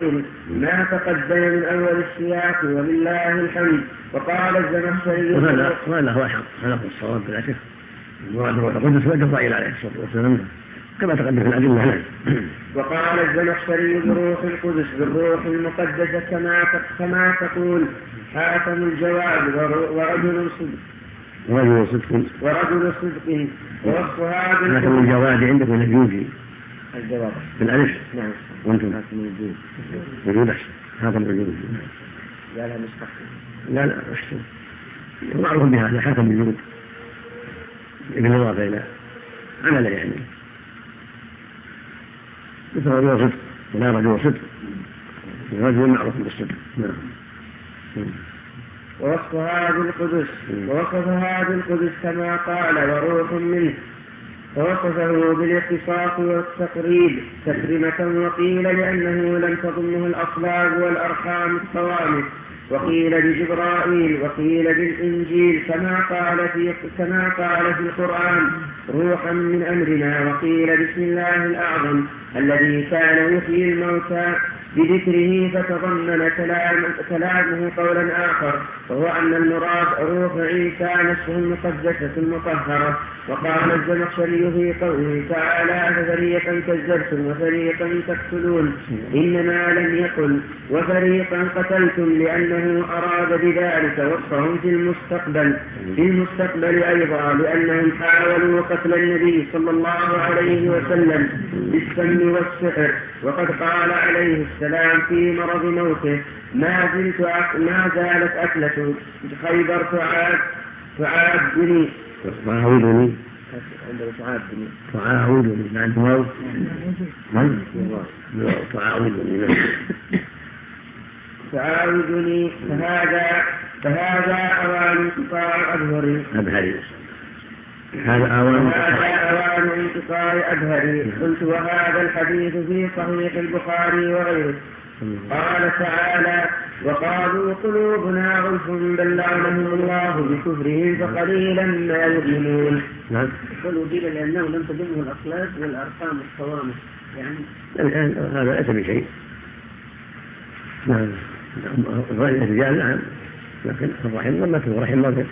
الطويل ما تقدم من أول السياق ولله الحمد. وقال الزمخشري وهذا هو حق هذا هو الصواب بالعكس المراد هو القدس وجبرائيل عليه الصلاة والسلام كما تقدم في الأدلة. وقال الزمخشري بروح القدس بالروح المقدسة كما تقول حاتم الجواد ورجل صدق ووصف هذا حاتم الجواد عندكم الجوجي الجواد بالألف. نعم. وانتم وجود حاتم الجوجي لا مستقبل لا معروف بهذا حاتم الجوجي ابن الإضافة إلى عمل يعني مثل رجل صدق ولا رجل صدق رجل معروف بالصدق. ووصف هذا القدس كما قال وروح منه ووصفه بالاختصاص والتقريب تكريمة وقيل لأنه لم تضمه الأصلاب والأرحام الصوامت وقيل بجبرائيل وقيل بالإنجيل كما قال في القرآن روحا من أمرنا وقيل بسم الله الأعظم الذي كان يحيي الموتى بذكره فتضمن كلامه قولا آخر وهو أن المراد روح عيسى نفسه المقدسة المطهرة. وقال الزمخشري في قوله تعالى ففريقا كذبتم وفريقا تقتلون إنما لم يقل وفريقا قتلتم لأنه أراد بذلك وصفهم في المستقبل أيضا لأنهم حاولوا قتل النبي صلى الله عليه وسلم بالسم والسحر وقد قال عليه السلام في مرض موته ما زالت أكلة خيبر تعادني فهذا أوان انقطاع أبهري. قلت وهذا الحديث في صحيح البخاري وغيره. قال تعالى وقالوا قلوبنا غلف بل لعنهم الله بكفرهم فقليلا ما يؤمنون. قالوا قيل لأنه لم تضمه الأصلاب والأرحام الصوامت يعني هذا ليس بشيء. الرجال نعم لكن الرحم لما تكون رحم ما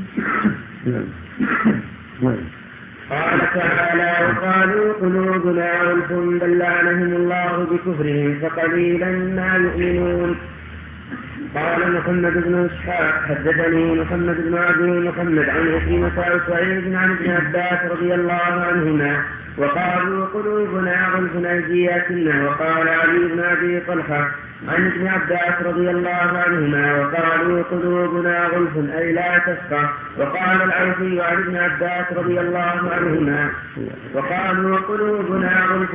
قال تعالى وقالوا قلوبنا غلف بل لعنهم الله بكفرهم فقليلا ما يؤمنون. قال محمد بن إسحاق حدثني محمد بن عبد محمد عن عكرمة وسعيد عن ابن عباس رضي الله عنهما وقالوا قلوبنا غلف أيدياتنا. وقال علي بن أبي طلحة عن ابن عباس رضي الله عنهما وقالوا قلوبنا غلف أي لا تفقه. وقال العوفي عن ابن عباس رضي الله عنهما وقالوا قلوبنا غلف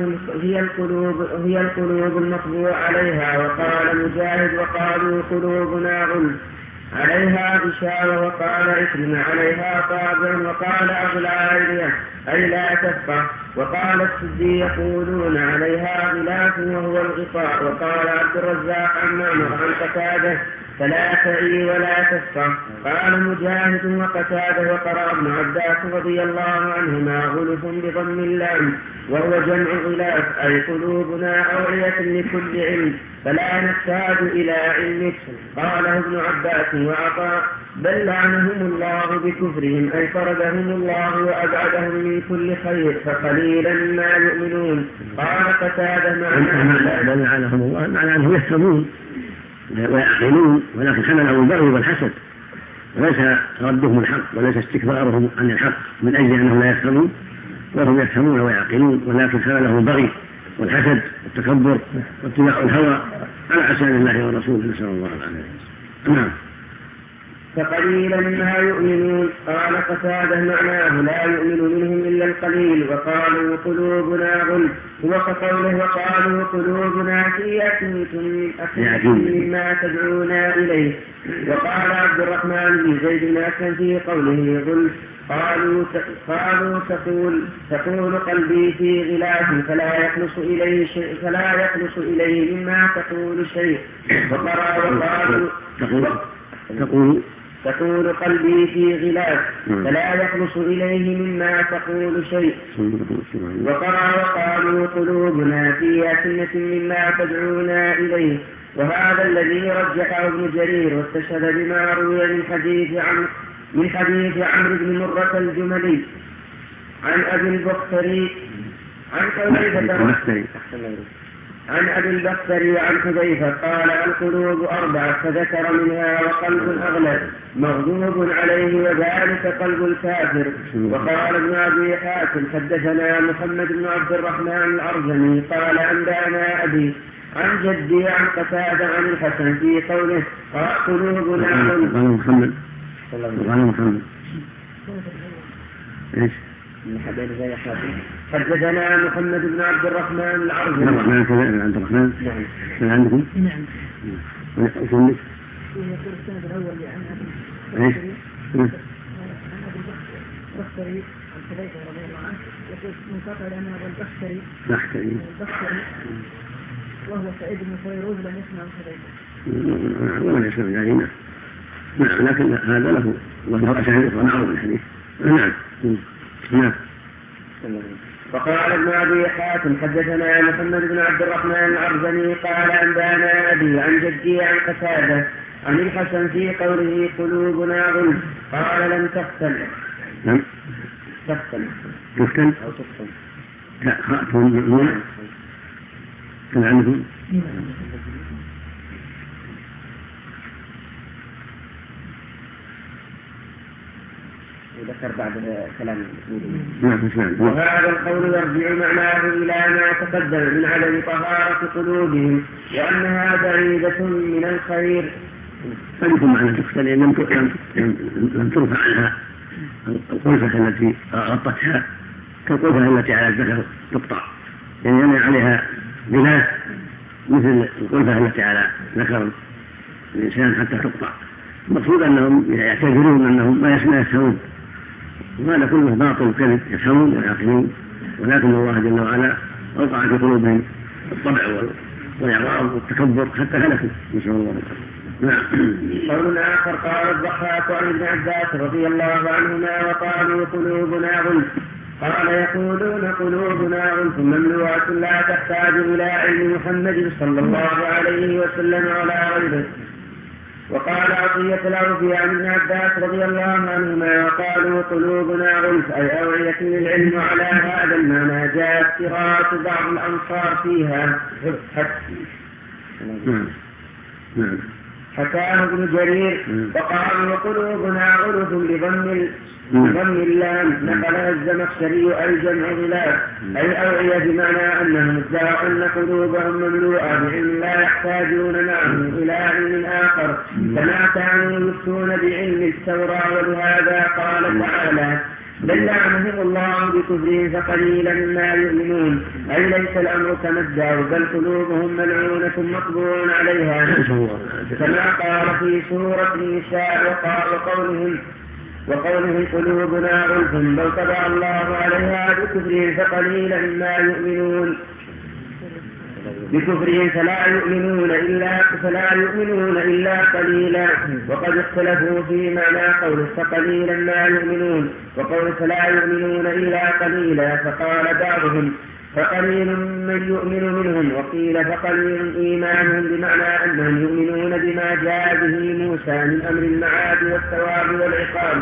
هي القلوب المطبوع عليها. وقال مجاهد وقالوا قلوبنا غلف عليها غشاوة. وقال عكرمة عليها طابع. وقال أبو العالية أي لا تفقه. وقال السدي يقولون عليها غلاف وهو الغطاء. وقال عبد الرزاق عن معمر عن قتادة فلا تعي ولا تفقه. قال مجاهد وقتادة وقرأ ابن عباس رضي الله عنهما غلف بضم اللام وهو جمع غلاف أي قلوبنا أوعية لكل علم فلا نحتاج إلى علمك. قاله ابن عباس وعطاء بل لعنهم الله بكفرهم أي طردهم الله وأبعدهم من كل خير فقليلا ما يؤمنون. قال قتادة بل لعنهم الله معنى أنهم يفهمون ويعقلون ولكن حملهم البغي والحسد وليس ردهم الحق وليس استكبارهم عن الحق من أجل أنهم لا يفهمون وهم يفهمون ويعقلون ولكن حملهم البغي والحسد والتكبر واتباع الهوى على عسان الله ورسوله نسأل الله العافية. نعم. فقليلا ما يؤمنون. قال قتادة معناه لا يؤمن منهم إلا القليل. وقالوا قلوبنا غلف هو كقوله وقالوا قلوبنا في أكنة مما تدعونا إليه. وقال عبد الرحمن بن زيد بن أسلم في قوله غلف قالوا تقول قلبي في غلاف فلا يخلص إليه مما تقول شيء. وقالوا تقول قلبي في غلاف فلا يخلص إليه مما تقول شيء. وقرأ وقالوا قلوبنا في أكنة مما تدعونا إليه. وهذا الذي رجحه ابن جرير واستشهد بما روي من حديث عمرو بن مرة الجملي عن أبي البختري عن أبي البختري عن حذيفة قال القلوب 4 فذكر منها وقلب أغلب مغضوب عليه وذلك قلب الكافر. وقال ابن أبي حاتم حدثنا محمد بن عبد الرحمن الأرزمي قال أنبأنا أبي عن جدي عن قتادة عن الحسن في قوله قلوبنا محمد ايش؟ حدثنا محمد بن عبد الرحمن العربي. عبد الرحمن. نعم. من عندكم؟ نعم. يقول السند الأول عن ايش؟ عن أبي البختري عن حذيفة رضي الله عنه يقول منقطع لأن أبا البختري وهو سعيد بن فيروز لم يسمع عن حذيفة. ولا يسمع علينا. نعم لكن هذا له أسانيد ونعرض الحديث. نعم. وقال ابن أبي حاتم حدثنا محمد بن عبد الرحمن العرزمي قال أنبأنا أبي عن جدي عن قتادة عن الحسن في قوله قلوبنا غلف قال لم تفتن. لم تفتن أو تفتن. لا خاطر كان عندكم. ذكر بعد كلام. وهذا القول يرجع معناه إلى ما تقدم من عدم طهارة قلوبهم وأنها بعيدة من الخير. فلكم معنى تقتل لم ترفع عنها القلفة التي غطتها كالقلفة التي على الذكر تقطع، يعني عليها غلاف مثل القلفة التي على ذكر الإنسان حتى تقطع. المقصود أنهم يعتذرون أنهم ما يسهون، وهذا كله باطل وكذب، يسهون ويعقلون، ولكن الله جل وعلا أوقع في قلوبهم الطبع والإعراض والتكبر حتى هلكوا، نسأل الله العافية. قول آخر قال الضحاك عن ابن عباس رضي الله عنهما وقالوا قلوبنا غلف قال يقولون قلوبنا غلف مملوءة لا تحتاج إلى علم محمد صلى الله عليه وسلم ولا غيره. وقال عطية الأوفي عن ابن عباس رضي الله عنهما وقالوا قلوبنا غلف أي أوعية للعلم على هذا المعنى جاءت قراءة بعض الأنصار فيها حكاه ابن جرير وقالوا قلوبنا غلف بضم اللام نقلها الزمخشري أي جمع غلاف أي أوعية بمعنى أنهم ادعوا أن قلوبهم مملوءة بعلم لا يحتاجون معه إلى علم آخر كما كانوا يفتون بعلم التوراة. ولهذا قال تعالى بل لعنهم الله بكفرهم فقليلا ما يؤمنون أي ليس الأمر كما ادعوا بل قلوبهم ملعونة مطبوع عليها كما قال في سورة النساء وقولهم قلوبنا غلف بل طبع الله عليها بكفرهم فقليلا ما يؤمنون بكفرهم فلا يؤمنون إلا قليلا. وقد اختلفوا في معنى قوله فقليلا ما يؤمنون وقول فلا يؤمنون إلا قليلا فقال بعضهم فقليل من يؤمن منهم وقيل فقليل إيمانهم بمعنى أنهم يؤمنون بما جاء به موسى من أمر المعاد والثواب والعقاب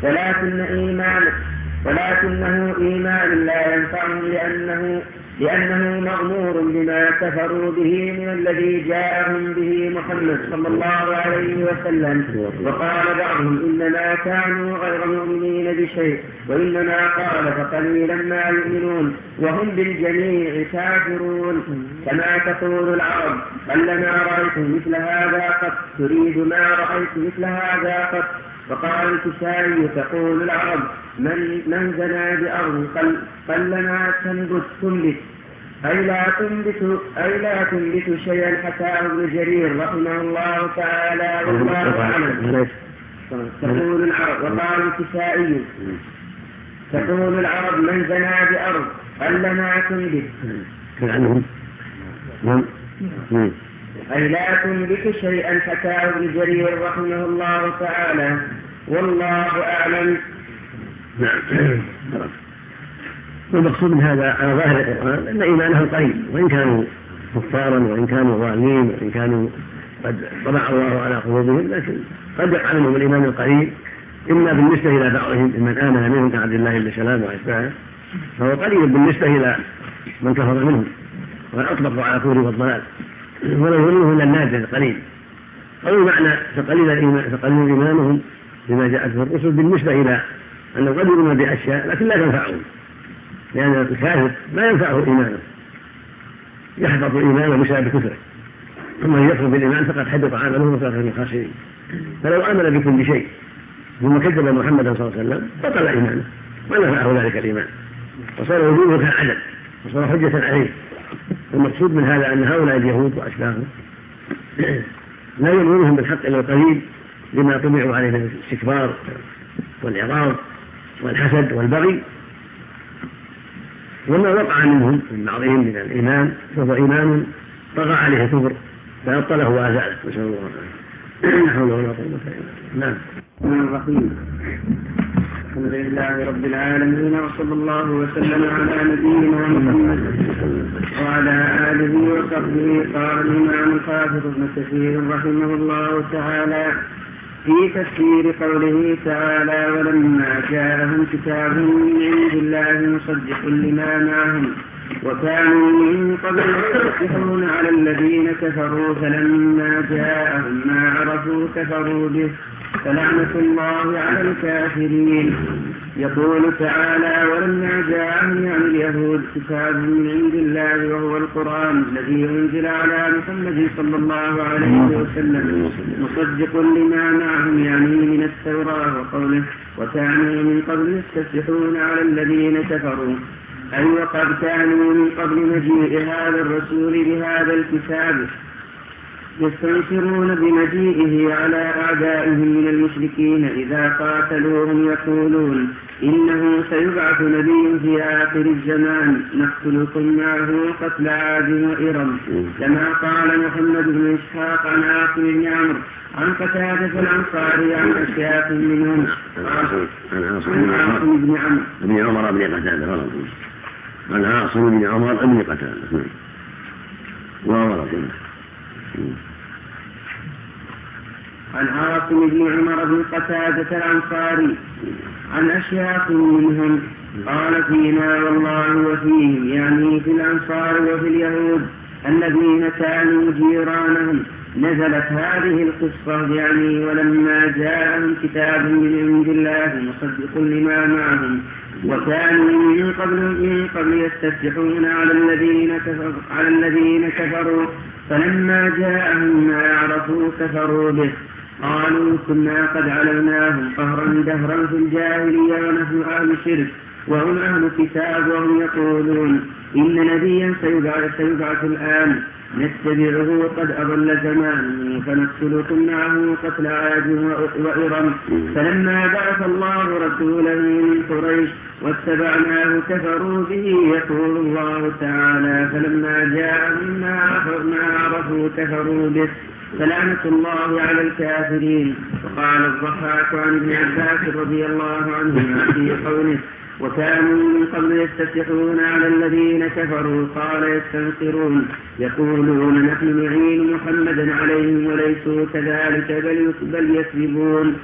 ولكنه إيمان لا ينفعهم لأنه مغمور بما كفروا به من الذي جاءهم به محمد صلى الله عليه وسلم. وقال بعضهم إنما كانوا غير مؤمنين بشيء وإنما قال فقليلا ما يؤمنون وهم بالجميع كافرون كما تقول العرب قلما رأيت مثل هذا قط تريد ما رأيت مثل هذا قط. وقال الكسائي تقول العرب من زنى بأرض قلما تنبت أي لا تنبت شيئا حكاه ابن جرير رحمه الله تعالى والله أعلم. تقول العرب وقال الكسائي تقول العرب من زنى بأرض قلما تنبت أي لا تنبت شيئا حكاه ابن جرير رحمه الله تعالى، والله أعلم. نعم. والمقصود من هذا على ظاهر القرآن أن إيمانهم قليل، وإن كانوا كفارا وإن كانوا ظالمين وإن كانوا قد طبع الله على قلوبهم، لكن قد يقع منهم الإيمان القليل، إما بالنسبة إلى بعضهم من آمن منهم كعبد الله بن سلام وأتباعه، فهو قليل بالنسبة إلى من كفر منهم وأطلقوا على الكفر والضلال، ولا يظنه إلا النادر قليل. أو معنى تقليل إيمانهم بما جاءت في الرسل بالنسبة إلى أنه قد يؤمن بأشياء لكن لا تنفعهم، لأن الكافر لا ينفعه إيمانه، يحبط إيمانه بسبب كفره، ثم يكفر بالإيمان فقد حبط عمله وصار من الخاسرين. فلو آمن بكل شيء ثم كذب محمدا صلى الله عليه وسلم بطل إيمانه ما نفعه ذلك الإيمان، وصار وجوده كالعدم وصار حجة عليه. المقصود من هذا أن هؤلاء اليهود وأشباههم لا يؤمنون بالحق إلا القليل لما طبعوا عليه من الاستكبار والإعراض والحسد والبغي، وما وقع منهم من بعضهم من الإيمان فهو إيمان طغى عليه الكفر فأبطله وأزاله، نسأل الله العافية. لا حول ولا قوة إلا بالله. نعم. الرحيم. الحمد لله رب العالمين، وصلى الله وسلم على نبينا محمد وعلى آله وصحبه. قال الإمام الحافظ ابن كثير رحمه الله تعالى في تفسير قوله تعالى: ولما جاءهم كتاب من عند الله مصدق لما معهم وكانوا من قبل يستفتحون على الذين كفروا فلما جاءهم ما عرفوا كفروا به فلعنة الله على الكافرين. يقول تعالى: ولما جاءهم يعني اليهود كتاب من عند الله وهو القرآن الذي أنزل على محمد صلى الله عليه وسلم مصدق لما معهم يعني من التوراة، وقوله: وكانوا من قبل يستفتحون على الذين كفروا، أي وقد كانوا من قبل مجيء هذا الرسول بهذا الكتاب يستنكرون بمجيئه على أعدائهم من المشركين إذا قاتلوهم يقولون: إنه سيبعث نبي في آخر الزمان نقتلكم معه قتل عاد وإرم، كما قال محمد بن إسحاق عن عاصم بن عمرو عن قتادة الأنصاري عن أشياخ منهم عن عاصم بن عمر بن قتادة عن عاصم بن عمر بن قتادة عن عاصم بن عمر بن قتادة الأنصاري عن أشياخ منهم قال: فينا والله وفيهم، يعني في الأنصار وفي اليهود الذين كانوا جيرانهم نزلت هذه القصة، يعني ولما جاءهم كتاب من عند الله مصدق لما معهم وكانوا من قبل يستفتحون على الذين كفروا فلما جاءهم ما عرفوا كفروا به. قالوا: كنا قد علمناهم قهرا دهرا في الجاهلية ونحن أهل شرك وهم أهل كتاب، وهم يقولون: إن نبيا سيبعث الآن نتبعه قد أضل زمانه فنقتلكم معه قتل عاد وإرم. فلما بعث الله رسوله من قريش واتبعناه كفروا به. يقول الله تعالى: فلما جاءهم ما عرفوا كفروا به فلعنة الله على الكافرين. وقال الضحاك عن ابن عباس رضي الله عنهما في قوله: وكانوا من قبل يستفتحون على الذين كفروا، قال: يستنصرون يقولون: نحن نعين محمدا عليهم وليسوا كذلك بل يكذبون.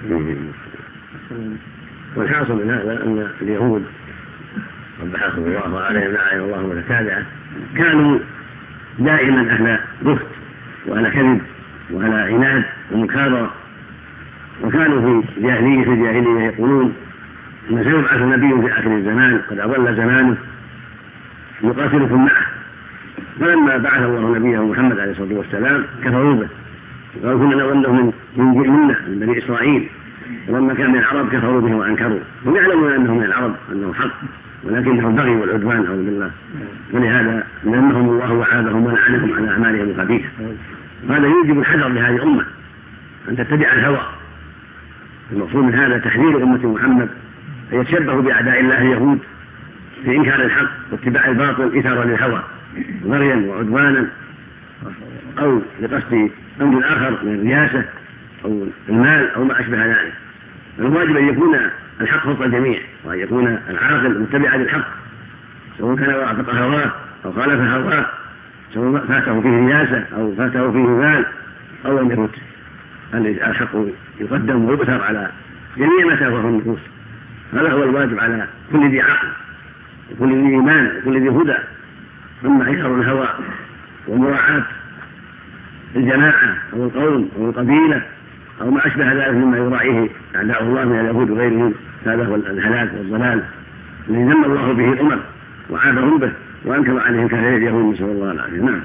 والحاصل من هذا أن اليهود قبحهم الله عليهم لعنة الله وتتابعه كانوا دائما أهل بخت وأهل كذب وأهل عناد ومكابرة، وكانوا في الجاهلية يقولون إن سيبعث نبي في آخر الزمان قد أضل زمانه يقاتلكم معه. فلما بعث الله نبيه محمد عليه الصلاة والسلام كفروا به وقالوا: كنا نظنه من بني إسرائيل، ولما كان من العرب كفروا به وأنكروا، هم يعلمون أنه من العرب أنه حق ولكنه البغي والعدوان أعوذ بالله، ولهذا لأنهم الله وعادهم ولعنهم على أعمالهم الخبيثة. هذا يوجب الحذر لهذه الأمة أن تتبع الهوى. المقصود من هذا تحذير أمة محمد أن يتشبهوا بأعداء الله اليهود في إنكار الحق واتباع الباطل إثارا للهوى ضريا وعدوانا أو لقصد أمر آخر من الرياسة أو المال أو ما أشبه ذلك. الواجب أن يكون الحق فوق الجميع، وأن يكون العاقل متبعا للحق، سواء كان وافق هواه أو خالف هواه، سواء فاته فيه رياسة أو فاته فيه مال أو لم يفت، الحق يقدم ويبثر على جميع ما تهواه النفوس. هذا هو الواجب على كل ذي عقل وكل ذي إيمان وكل ذي هدى. أما عكر الهوى ومراعاة الجماعة أو القوم أو القبيلة أو ما أشبه ذلك مما يراعيه أعداء الله من اليهود وغيرهم، هذا هو الهلاك والضلال الذي ذم الله به الأمم وعابهم به وأنكر عليهم كثير اليهود، نسأل الله العافية. نعم.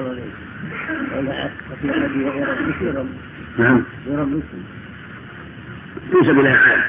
نعم. تنسب إلى عاد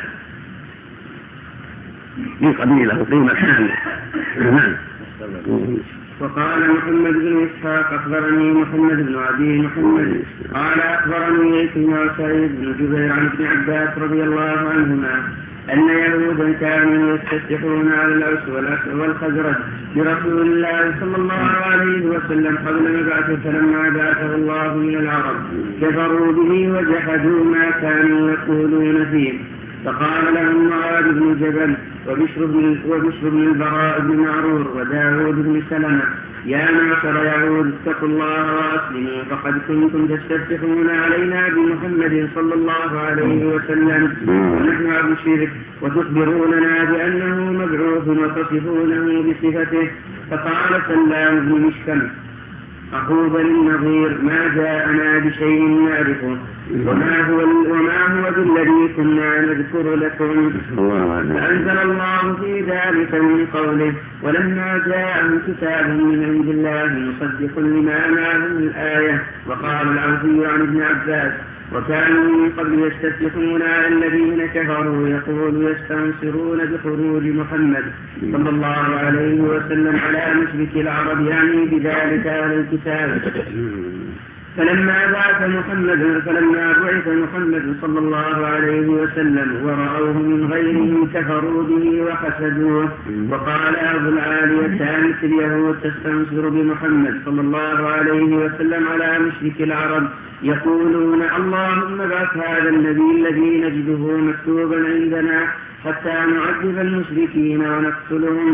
في قبيلة وقيمة كاملة. نعم. وقال محمد بن إسحاق أخبرني محمد بن أبي محمد قال أخبرني عكرمة وسعيد بن جبير عن ابن عباس رضي الله عنهما أن يهودا كانوا يستفتحون على الأوس والخزرج برسول الله صلى الله عليه وسلم قبل مبعثه، فلما بعثه الله من العرب كفروا به وجحدوا ما كانوا يقولون فيه. فقال لهم معاذ بن جبل وبشر بن البراء بن معرور وداود بن سلمة: يا معشر يهود اتقوا الله وأسلموا، فقد كنتم تستفتحون علينا بمحمد صلى الله عليه وسلم ونحن عبد الشرك، وتخبروننا بأنه مبعوث وتصفونه بصفته. فقال سلام بن مشكم أخو بني النضير: ما جاءنا بشيء نعرفه وما هو بالذي كنا نذكر لكم. فأنزل الله في ذلك من قوله: ولما جاءهم كتاب من عند الله مصدق لما معهم الآية. وقال العوفي عن ابن عباس: وكانوا من قبل يستفتحون على الذين كفروا يقول يستنصرون بخروج محمد صلى الله عليه وسلم على مشرك العرب، يعني بذلك أهل الكتاب. فلما بعث محمد صلى الله عليه وسلم ورأوه من غيرهم كفروا به وحسدوه. وقال أبو العالية: كانت اليهود تستنصر بمحمد صلى الله عليه وسلم على مشرك العرب يقولون: اللهم ابعث هذا النبي الذي نجده مكتوبا عندنا حتى نعذب المشركين ونقتلهم.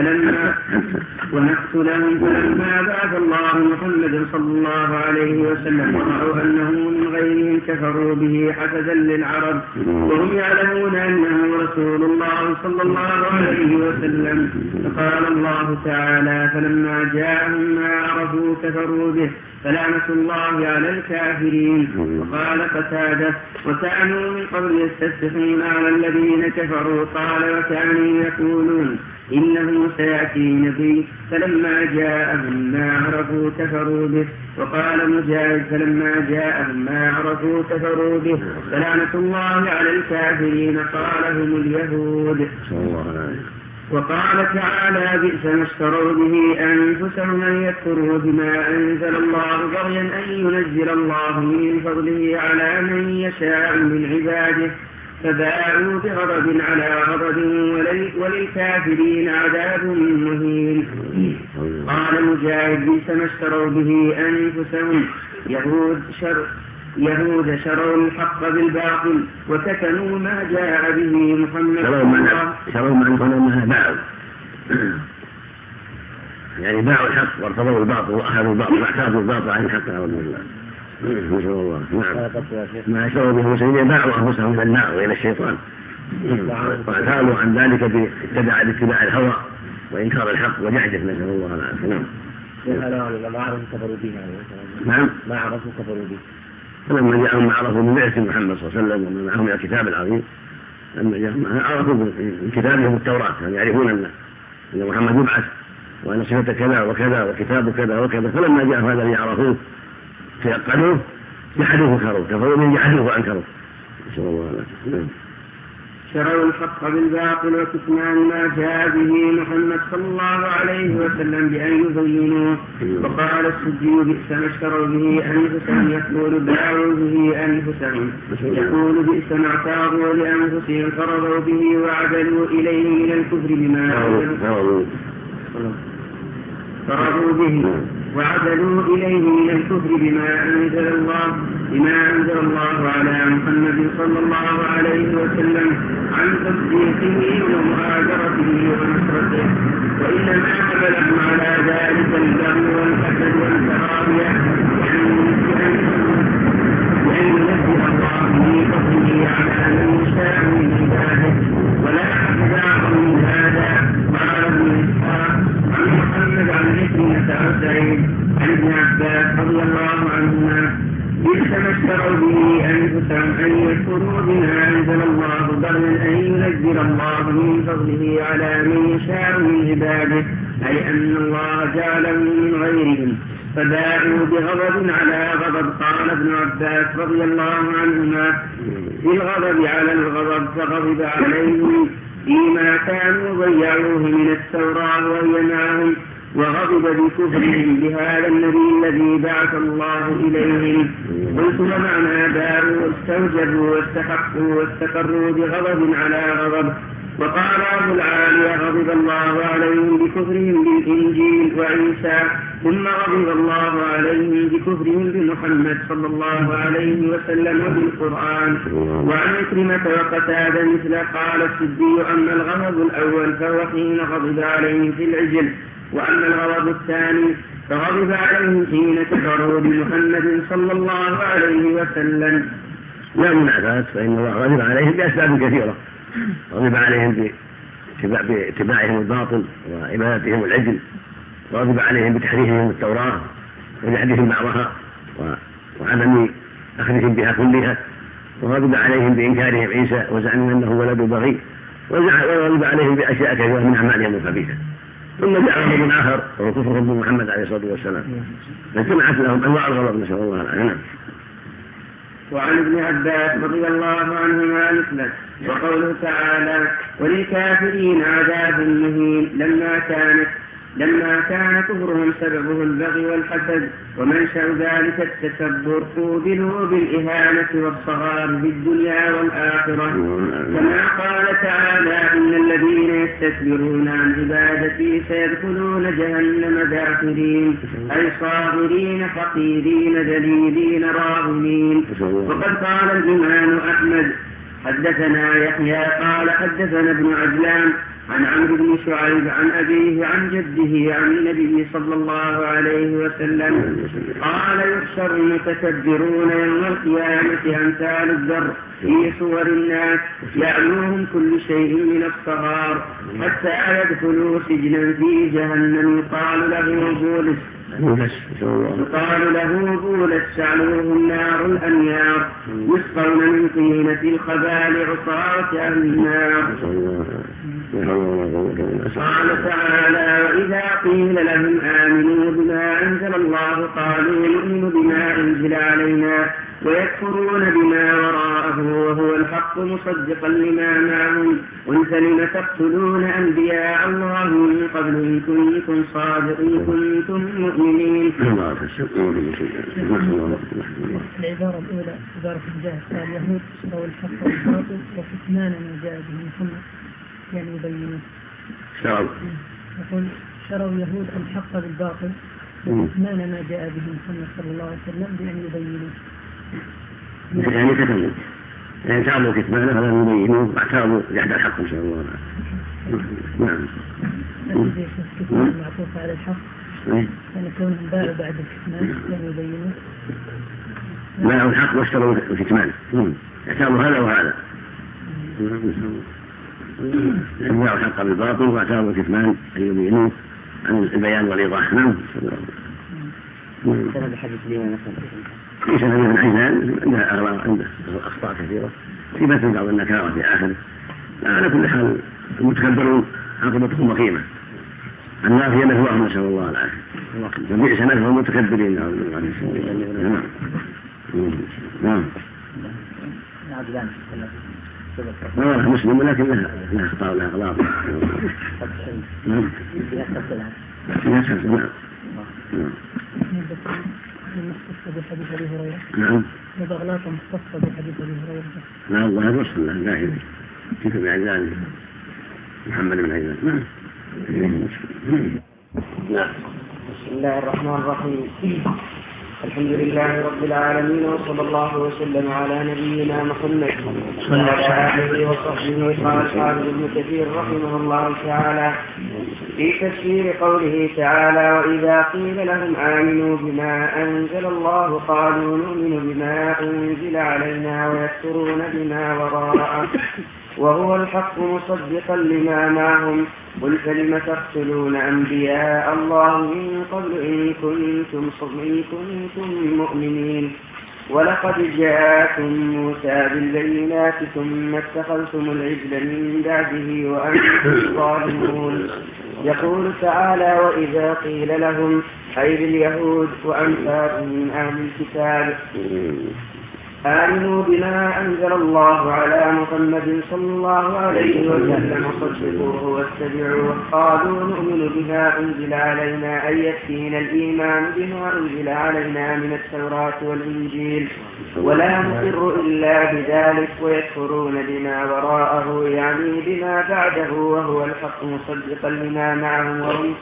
فلما بعث الله محمد صلى الله عليه وسلم ورأوا أنه من غيرهم كفروا به حسدا للعرب وهم يعلمون أنه رسول الله صلى الله عليه وسلم. فقال الله تعالى: فلما جاءهم ما عرفوا كفروا به فلعنة الله على الكافرين. وقال قتادة: وكانوا من قبل يستفتحون على الذين كفروا. قال: وكانوا يقولون إنه سيأتي نبي فلما جاءهم ما عرفوا كفروا به. وقال مجاهد: فلما جاءهم ما عرفوا كفروا به فلعنة الله على الكافرين. قال: هم اليهود. وقال تعالى: بئس ما اشتروا به أنفسهم أن يكفروا بما أنزل الله بغيا أن ينزل الله من فضله على من يشاء من عباده، فباءوا بغضب على غضب وللكافرين عذاب مهين. قال مجاهد: بئس ما اشتروا به أنفسهم، يهود شروا الحق بالباطل وكتموا ما جاء به محمد. شروا معنى باعوا، يعني باعوا الحق وارتضوا الباطل واخذوا الباطل واعترضوا الباطل عن الحق. اعوذ بالله. ما شاء الله. نعم. ما شروا به المسلمين باعوا انفسهم الى النار والى الشيطان واعترضوا عن ذلك باتباع الهوى وانكار الحق وجحده، نسال الله العافيه. نعم. ما عرفوا كفروا به. نعم. ما عرفوا كفروا به. فلما جاءهم ما عرفوا من بعثة محمد صلى الله عليه وسلم ومن معهم الكتاب العظيم، لما جاءهم عرفوا من كتابهم التوراة، يعني يعرفون أن محمد يبعث وأن صفته كذا وكذا وكتابه كذا وكذا. فلما جاء هذا الذي عرفوه تيقنوه جحدوه وكفروا، كفروا من جحدوه وأنكروه. نسأل الله العافية. شروا الحق بالباطل وكتمان ما جاء به محمد صلى الله عليه وسلم بأن يبينوه. وقال السدي: بئس ما اشتروا به أنفسهم، يقول: باعوا به أنفسهم، يقول: بئس ما اعتاضوا لأنفسهم فرضوا به وعدلوا إليه من الكفر بما فرضوا به وعدلوا إليه من الكفر بما أنزل الله على محمد صلى الله عليه وسلم عن تصديقه ومهاجرته ونصرته، وإنما حملهم على ذلك البغي والحسد والكراهية لأن ينزل الله من فضله على من يشاء من عباده، ولا حفظ من هذا. قال ابن إسحاق عن محمد عن عكرمة عن سعيد عن ابن عباس رضي الله عنهما: بئس ما اشتروا به أنفسهم أن يكفروا بما أنزل الله بغيا أن ينزل الله من فضله على من يشاء من عباده، أي أن الله جعلهم من غيرهم فباعوا بغضب على غضب. قال ابن عباس رضي الله عنهما: بالغضب على الغضب، فغضب عليهم فيما كانوا ضيعوه من التوراة وهي معهم، وغضب بكفرهم بهذا النبي الذي بعث الله إليهم. قلت: ومعنى باعوا واستوجبوا واستحقوا واستقروا بغضب على غضب. وقال أبو العالية: غضب الله عليهم بكفرهم بالإنجيل وعيسى، ثم غضب الله عليهم بكفرهم بمحمد صلى الله عليه وسلم وبالقرآن. وعن عكرمة وقتادة مثل. قال السدي: أما الغضب الأول فهو حين غضب عليهم في العجل، وأما الغضب الثاني فغضب عليهم حين كفروا بمحمد صلى الله عليه وسلم. لا منافاة، فإن الله غضب عليهم بأسباب كثيرة. غضب عليهم باتباعهم الباطل وعبادتهم العجل، وغضب عليهم بتحريفهم التوراة وجحدهم بعضها وعدم أخذهم بها كلها، وغضب عليهم بإنكارهم عيسى وزعمهم أنه ولد بغي، وغضب عليهم بأشياء كثيرة من أعمالهم الخبيثة. ثم جاء غضب آخر وهو كفرهم بمحمد عليه الصلاة والسلام، فاجتمعت لهم أنواع الغضب، نسأل الله العافية. وعن ابن عباس رضي الله عنهما مثله. وقوله تعالى: وللكافرين عذاب مهين، لما كان كفرهم سببه البغي والحسد ومنشأ ذلك التكبر، قوبلوا بالإهانة والصغار في الدنيا والآخرة، كما قال تعالى: إن الذين يستكبرون عن عبادتي سيدخلون جهنم داخرين، أي صاغرين حقيرين ذليلين راغمين. وقد قال الإمام أحمد: حدثنا يحيى قال حدثنا ابن عجلان عن عمرو بن شعيب عن أبيه عن جده عن النبي صلى الله عليه وسلم قال: يحشر المتكبرون يوم القيامة أمثال الذر في صور الناس، يعلوهم كل شيء من الصغار، حتى يدخلوا سجنا في جهنم يقال له بولس شعلوه النار الأنيار، يسقون من طينة الخبال عصاة أهل النار. قال تعالى: وإذا قيل لهم آمنوا بما أنزل الله قالوا نؤمن بما أنزل علينا، ويكفرون بما وراءه وهو الحق مصدقا لما معهم، قل فلم تقتلون أنبياء الله من قبل إن كنتم صادقين كنتم مؤمنين. العبارة الأولى عبارة الجاهل، قال: اليهود شروا الحق والباطل وكتمان ما جاء به محمد، يعني يبينون. يقول: شروا اليهود الحق بالباطل وكتمان ما جاء به محمد صلى الله عليه وسلم بأن يبينون. يعني كتموا، يعني تعبوا كتمانه فلم يبينوه واعترضوا جحد الحق إن شاء الله. نعم. الكتمان معطوف على الحق، يعني كونهم باعوا بعد الكتمان لم يبينوه. باعوا الحق واشتروا الكتمان، اعترضوا هذا وهذا. باعوا الحق بالباطل واعترضوا الكتمان أن يبينوه عن البيان والإيضاح. نعم. سند حديث لنا مثلا في سند من عجلان عنده أخطاء كثيرة في مثل بعض النكارة في آخره. على كل حال المتكبرون عاقبتهم وخيمة، النار هي مثواهم، نسأل الله العافية. فبئس مثوى المتكبرين. نعم. نعم. مسلم ولكن لها خطأ ولها غلط. نعم. مختصة بحديث أبي هريرة. نعم. وبغلاط مختصة بحديث أبي هريرة. لا الله يرسل الله داعي كيف بعجلان محمد بن عجلان. نعم. بسم الله الرحمن الرحيم. الحمد لله رب العالمين، وصلى الله وسلم على نبينا محمد وعلى آله وصحبه. وقال الحافظ ابن كثير رحمه الله تعالى في تفسير قوله تعالى: وإذا قيل لهم آمنوا بما أنزل الله قالوا نؤمن بما أنزل علينا ويكفرون بما وراءه وهو الحق مصدقا لما معهم. قل فلم تقتلون أنبياء الله من قبل إن كنتم مؤمنين. ولقد جاءكم موسى بالبينات ثم اتخذتم العجل من بعده وأنتم ظالمون. يقول تعالى: وإذا قيل لهم أي باليهود وأمثالهم من أهل الكتاب آمنوا بما أنزل الله على محمد صلى الله عليه وسلم صدقوه واتبعوه قالوا نؤمن بما أنزل علينا أي يكفينا الإيمان بما أنزل علينا من التوراة والإنجيل ولا نقر إلا بذلك ويكفرون بما وراءه يعني بما بعده وهو الحق مصدقا لما معهم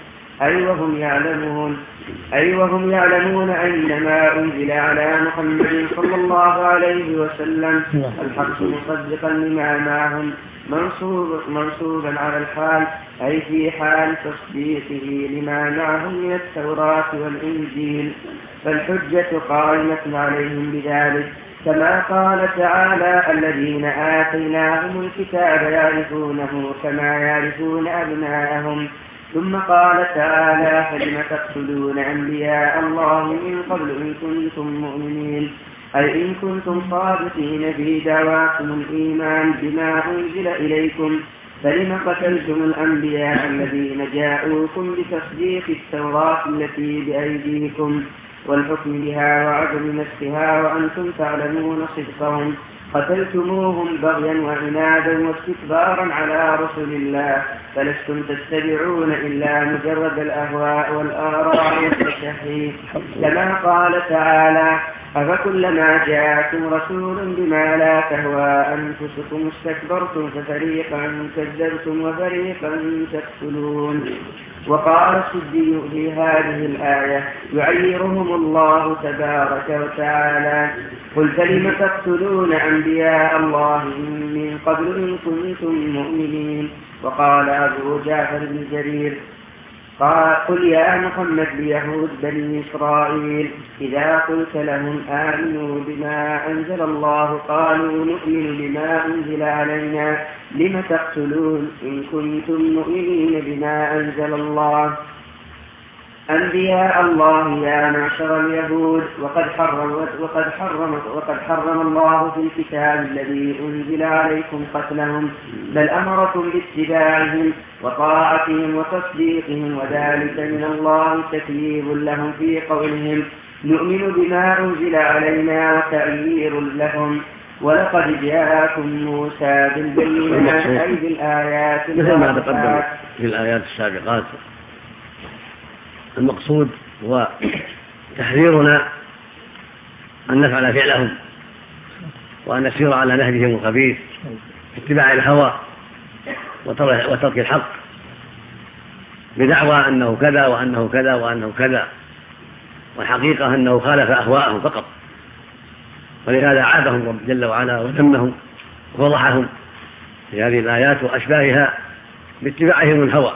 وهم يعلمون أن ما أنزل على محمد صلى الله عليه وسلم الحق مصدقا لما معهم منصوبا على الحال أي في حال تصديقه لما معهم من التوراة والإنجيل، فالحجة قائمة عليهم بذلك، كما قال تعالى: الذين آتيناهم الكتاب يعرفونه كما يعرفون أبناءهم. ثم قال تعالى: فلم تقتلون أنبياء الله من قبل إن كنتم مؤمنين، أي إن كنتم صادقين في دعواكم الإيمان بما أنزل إليكم، فلم قتلتم الأنبياء الذين جاءوكم بتصديق التوراة التي بأيديكم والحكم بها وعدم نسخها وأنتم تعلمون صدقهم، قتلتموهم بغيا وعنادا واستكبارا على رسل الله، فلستم تتبعون إلا مجرد الأهواء والآراء والتشهي، كما قال تعالى: أفكلما جاءكم رسول بما لا تهوى أنفسكم استكبرتم ففريقا كذبتم وفريقا تقتلون. وقال السدي في هذه الآية يعيرهم الله تبارك وتعالى: قل فلم تقتلون أنبياء الله من قبل إن كنتم مؤمنين. وقال أبو جعفر بن جرير: قل يا محمد ليهود بني إسرائيل إذا قلت لهم آمنوا بما أنزل الله قالوا نؤمن بما أنزل علينا لم تقتلون إن كنتم مؤمنين بما أنزل الله أنبياء الله يا معشر اليهود، وقد حرم الله في الكتاب الذي أنزل عليكم قتلهم، بل أمركم باتباعهم وطاعتهم وتصديقهم، وذلك من الله تكليف لهم في قولهم نؤمن بما أنزل علينا وتأيير لهم. ولقد جاءكم موسى بالبينات أي بالآيات مثل ما تقدم في الآيات السابقات. المقصود هو تحذيرنا أن نفعل فعلهم وأن نسير على نهجهم الخبيث اتباع الهوى وترك الحق بدعوى أنه كذا وأنه كذا وأنه كذا، والحقيقة أنه خالف أهواءهم فقط. ولهذا عابهم رب جل وعلا وذمهم وفضحهم في هذه الآيات وأشباهها باتباعهم الهوى،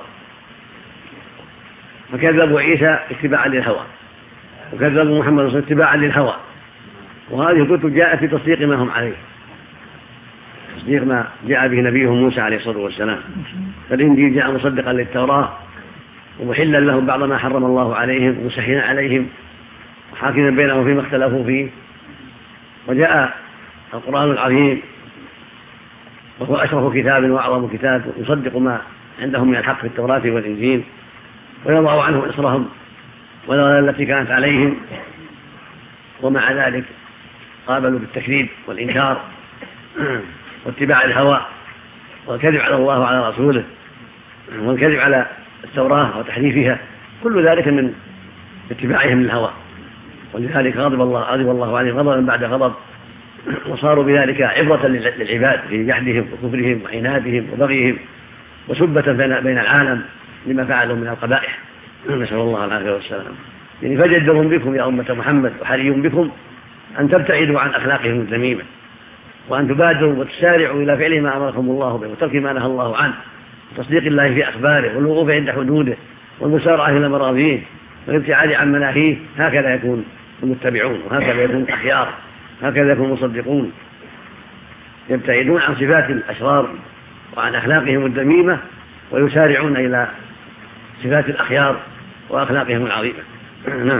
فكذبوا عيسى اتباعا للهوى، وكذبوا محمد صلى الله عليه وسلم اتباعا للهوى. وهذه الكتب جاءت في تصديق ما هم عليه، تصديق ما جاء به نبيهم موسى عليه الصلاة والسلام. فالإنجيل جاء مصدقا للتوراة ومحلا لهم بعض ما حرم الله عليهم ومسهلا عليهم وحاكما بينهم فيما اختلفوا فيه. وجاء القرآن العظيم وهو أشرف كتاب وأعظم كتاب يصدق ما عندهم من الحق في التوراة والإنجيل ويضع عنهم إصرهم والأغلال التي كانت عليهم، ومع ذلك قابلوا بالتكذيب والإنكار واتباع الهوى والكذب على الله وعلى رسوله والكذب على التوراة وتحريفها، كل ذلك من اتباعهم للهوى. ولذلك غضب الله عليهم غضبا بعد غضب، وصاروا بذلك عبرة للعباد في جحدهم وكفرهم وعنادهم وبغيهم وسبة بين العالم لما فعلوا من القبائح نسأل الله العافية والسلام. يعني فجدر بكم يا أمة محمد وحري بكم أن تبتعدوا عن أخلاقهم الذميمة، وأن تبادروا وتسارعوا إلى فعل ما أمركم الله به وترك ما نهى الله عنه، وتصديق الله في أخباره والوقوف عند حدوده والمسارعة إلى مراضيه والابتعاد عن مناهيه. هكذا يكون المتبعون، وهكذا يكون الأخيار، هكذا يكون المصدقون، يبتعدون عن صفات الأشرار وعن أخلاقهم الذميمة ويسارعون إلى صفات الأخيار وأخلاقهم العظيمة. نعم.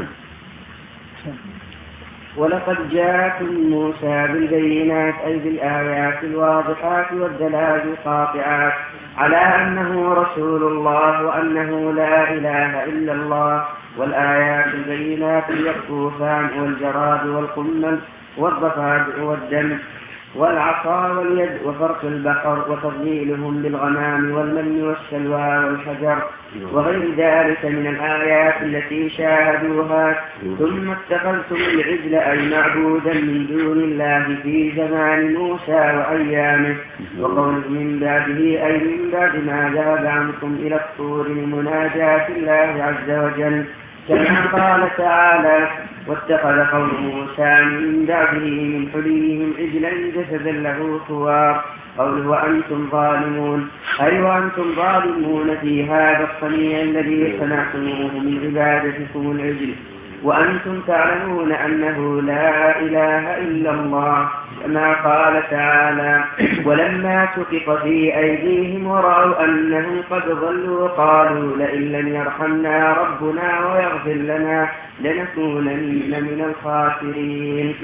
ولقد جاءكم موسى بالبينات أي بالآيات الواضحات والدلائل القاطعات على أنه رسول الله وأنه لا إله إلا الله، والآيات البينات اليقطوفان والجراد والقمل والضفادع والدم والعصا واليد وفرق البقر وتضليلهم بالغمام والمن والسلوى والحجر وغير ذلك من الآيات التي شاهدوها. ثم اتخذتم العجل أي معبودا من دون الله في زمان موسى وأيامه، وقول من بعده أي من بعد ما ذهب عنكم إلى الطور لمناجاة الله عز وجل، كما قال تعالى: واتخذ قوم موسى من بعده من حليهم عجلا جسدا له خوار. قوله وأنتم ظالمون أي وأنتم ظالمون في هذا الصنيع الذي صنعتموه من عبادتكم العجل، وأنتم تعلمون أنه لا إله إلا الله، كما قال تعالى: ولما سقط في أيديهم ورأوا أنهم قد ضلوا قالوا لئن لم يرحمنا ربنا ويغفر لنا لنكونن من الخاسرين.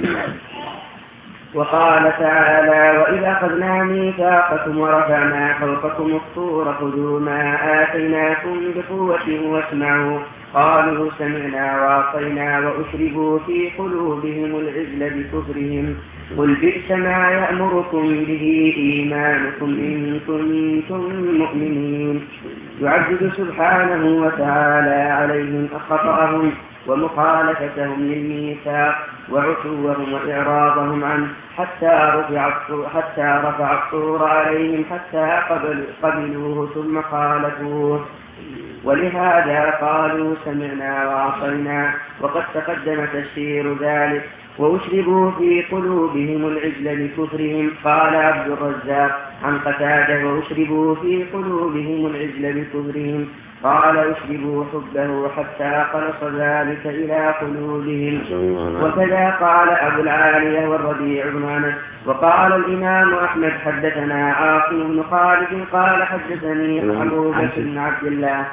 وقال تعالى: وإذا أخذنا ميثاقكم ورفعنا فوقكم الطور خذوا ما آتيناكم بقوة واسمعوا قالوا سمعنا وعصينا وأشربوا في قلوبهم العجل بكفرهم قل بئس ما يأمركم به إيمانكم إن كنتم مؤمنين. يعدد سبحانه وتعالى عليهم خطأهم ومخالفتهم للميثاق وعتوهم وإعراضهم عنه حتى رفع الطور عليهم حتى قبلوه ثم خالفوه، ولهذا قالوا سمعنا وعصينا، وقد تقدم تفسير ذلك. وأشربوا في قلوبهم العجل بكفرهم. قال عبد الرزاق عن قتادة: وأشربوا في قلوبهم العجل بكفرهم. قال: أشربوا حبه حتى خلص ذلك إلى قلوبهم. وكذا قال أبو العالية والربيع بن أنس. وقال الإمام أحمد: حدثنا عاصم بن خالد قال حدثني أبو بكر بن عبد الله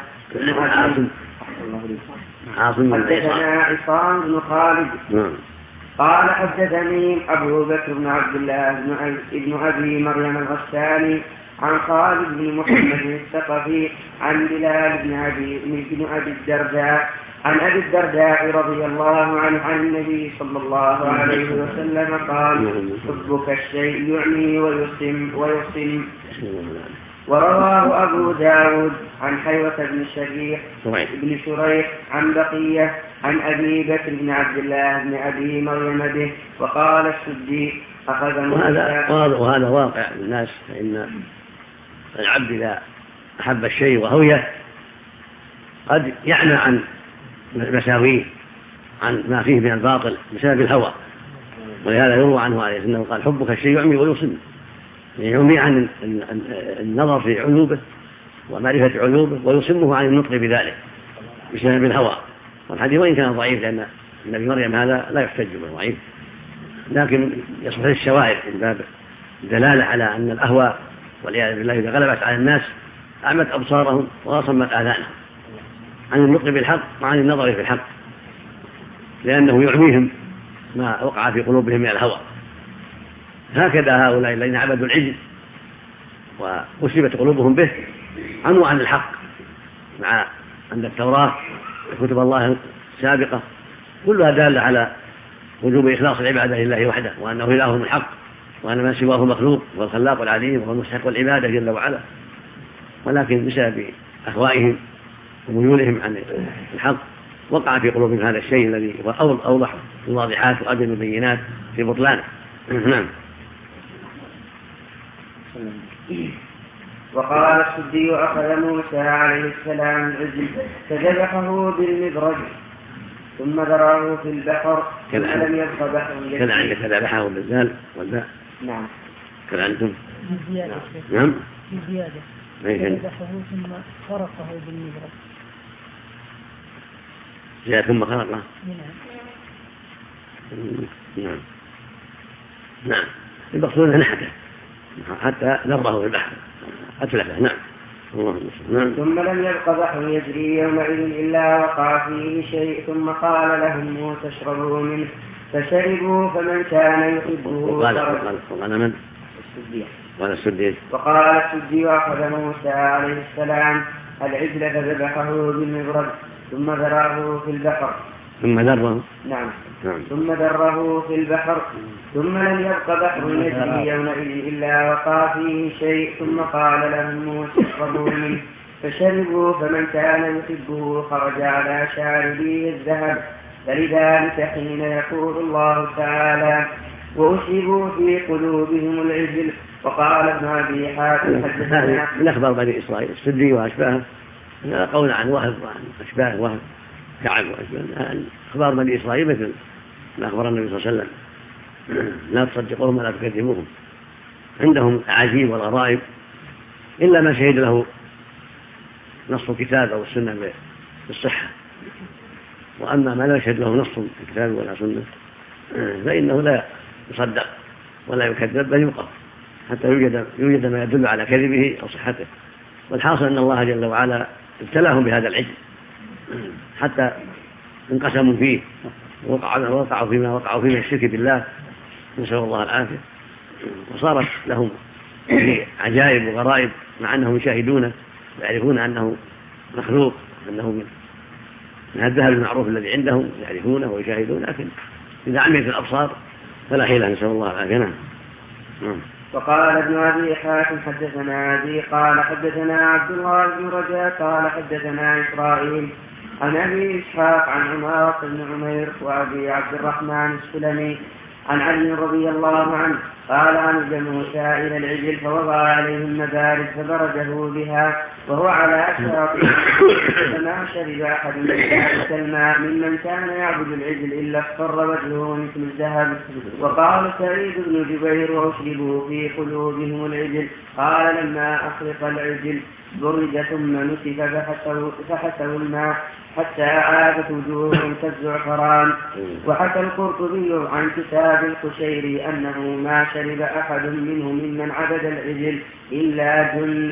حدثنا عصام بن خالد قال حدثني أبو بكر بن عبد الله بن أبي مريم الغساني عن خالد بن محمد الثقفي عن بلال بن أبي الدرداء عن أبي الدرداء رضي الله عنه عن النبي صلى الله عليه وسلم قال: حبك الشيء يعمي ويصم. ورواه أبو داود عن حيوة بن شريح عن بقية عن أبي بكر بن عبد الله بن أبي مريم به. وقال السدي: أخذ وهذا واقع للناس، فإن العبد إذا أحب الشيء وهويه قد يعنى عن مساويه، عن ما فيه من الباطل بسبب الهوى. ولهذا يروى عنه عليه أنه قال: حبك الشيء يعمي ويصم، يعمي عن النظر في عيوبه ومعرفة عيوبه ويصمه عن النطق بذلك بسبب الهوى. والحديث وإن كان ضعيف لأن النبي مريم هذا لا يحتج به ضعيف، لكن يصبح الشواهد من باب دلالة على أن الأهواء والعياذ بالله إذا غلبت على الناس أعمت أبصارهم وأصمت آذانهم عن النطق بالحق وعن النظر في الحق، لأنه يعميهم ما وقع في قلوبهم من الهوى. هكذا هؤلاء الذين عبدوا العجل وأصيبت قلوبهم به عموا عن الحق، مع أن التوراة وكتب الله السابقة كلها دالة على وجوب إخلاص العبادة لله وحده، وأنه إله الحق، وأن ما سواه مخلوق، والخلاق العليم والمستحق العبادة جل وعلا. ولكن بسبب أهوائهم وميولهم عن الحق وقع في قلوبهم هذا الشيء الذي هو أوضح الواضحات وأبين البينات في بطلانه. نعم. وقال السدي أخذ موسى عليه السلام العجل فذبحه بالمبرد ثم ذراه في البحر فلم يبق بحر كذلك فذبحه بالزال والباء. نعم. كذلك. بزيادة. نعم. بزيادة. فذبحه ثم خرقه بالمبرد. زيادة ثم خرقه. نعم. نعم. المقصود نحته حتى ذره في البحر أتلفه. نعم. ثم لم يبق بحر يجري يومئذ إلا وقع فيه شيء ثم قال لهم موسى اشربوا منه فشربوا فمن كان يحبه وقال من؟ السدي. وقال السدي وأخذ موسى عليه السلام العجل فذبحه بالمبرد ثم ذراه في البحر ثم ذره. نعم. ثم ذره في البحر ثم لم يبق بحر يجري يومئذ إلا وقع فيه شيء ثم قال لهم موسى اشربوا منه فشربوا فمن كان يحبه خرج على شاربيه الذهب فلذلك حين يقول الله تعالى وأشربوا في قلوبهم العجل. وقال ابن أبي حاتم حدثنا من أخبار بني إسرائيل السدي وأشباهه قول عن وهب وعن أشباه وهب كعب وأشباه. أخبار بني إسرائيل مثل ما أخبر النبي صلى الله عليه وسلم لا تصدقوهم ولا تكذبوهم. عندهم عجيب والغرائب إلا ما شهد له نص الكتاب أو السنة بالصحة، وأما ما لا يشهد له نص الكتاب ولا سنة فإنه لا يصدق ولا يكذب بل يوقف حتى يوجد ما يدل على كذبه أو صحته. والحاصل أن الله جل وعلا ابتلاهم بهذا العجل حتى انقسموا فيه ووقعوا فيما وقعوا فيه الشرك بالله نسأل الله العافية، وصارت لهم عجائب وغرائب مع أنهم يشاهدونه ويعرفون أنه مخلوق أنه من الذهب المعروف الذي عندهم يعرفونه ويشاهدونه، لكن إذا عميت الأبصار فلا حيلة نسأل الله العافية. وقال ابن أبي حاتم حدثنا أبي قال حدثنا عبد الله بن رجاء قال حدثنا إسرائيل عن أبي إسحاق عن عمارة بن عمير وأبي عبد الرحمن السلمي عن علي رضي الله عنه قال عن موسى إلى العجل فوضع عليه المبارد فبرده بها وهو على شاطئ فما شرب أحد من ذلك الماء ممن كان يعبد العجل إلا اصفر وجهه مثل الذهب. وقال سعيد بن جبير وأشربوا في قلوبهم العجل قال لما أخلق العجل برد ثم نسف فحسوا الماء حتى عادت وجوههم كالزعفران. وحكى القرطبي عن كتاب القشيري أنه ما شرب أحد منهم ممن عبد العجل إلا جن.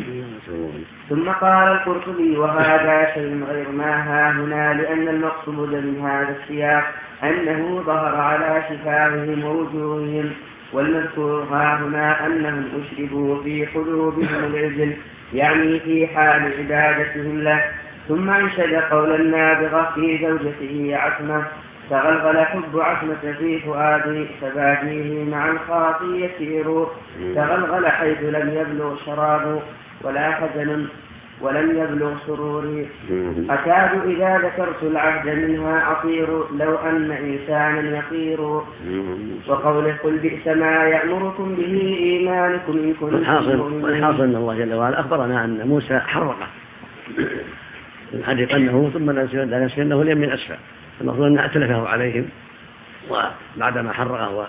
ثم قال القرطبي وهذا شيء غير ما ها هنا لأن المقصود من هذا السياق أنه ظهر على شفاههم ووجوههم، والمذكور ها هنا أنهم أشربوا في قلوبهم العجل يعني في حال عبادتهم له. ثم أنشد قول النابغة في زوجته عتمة تغلغل حب عتمة في فؤادي فباديه مع الخاطي يسير تغلغل حيث لم يبلغ شراب ولا حزن ولم يبلغ سروري أكاد إذا ذكرت العهد منها أطير لو أن إنسانا يطير. وقوله قل بئس ما يأمركم به إيمانكم إن كنتم مؤمنين. والحاصل أن الله جل وعلا أخبرنا أن موسى حرقه حرقنه ثم لنسفنه اليم من أسفل، المفروض أن أتلفه عليهم وبعدما حرقه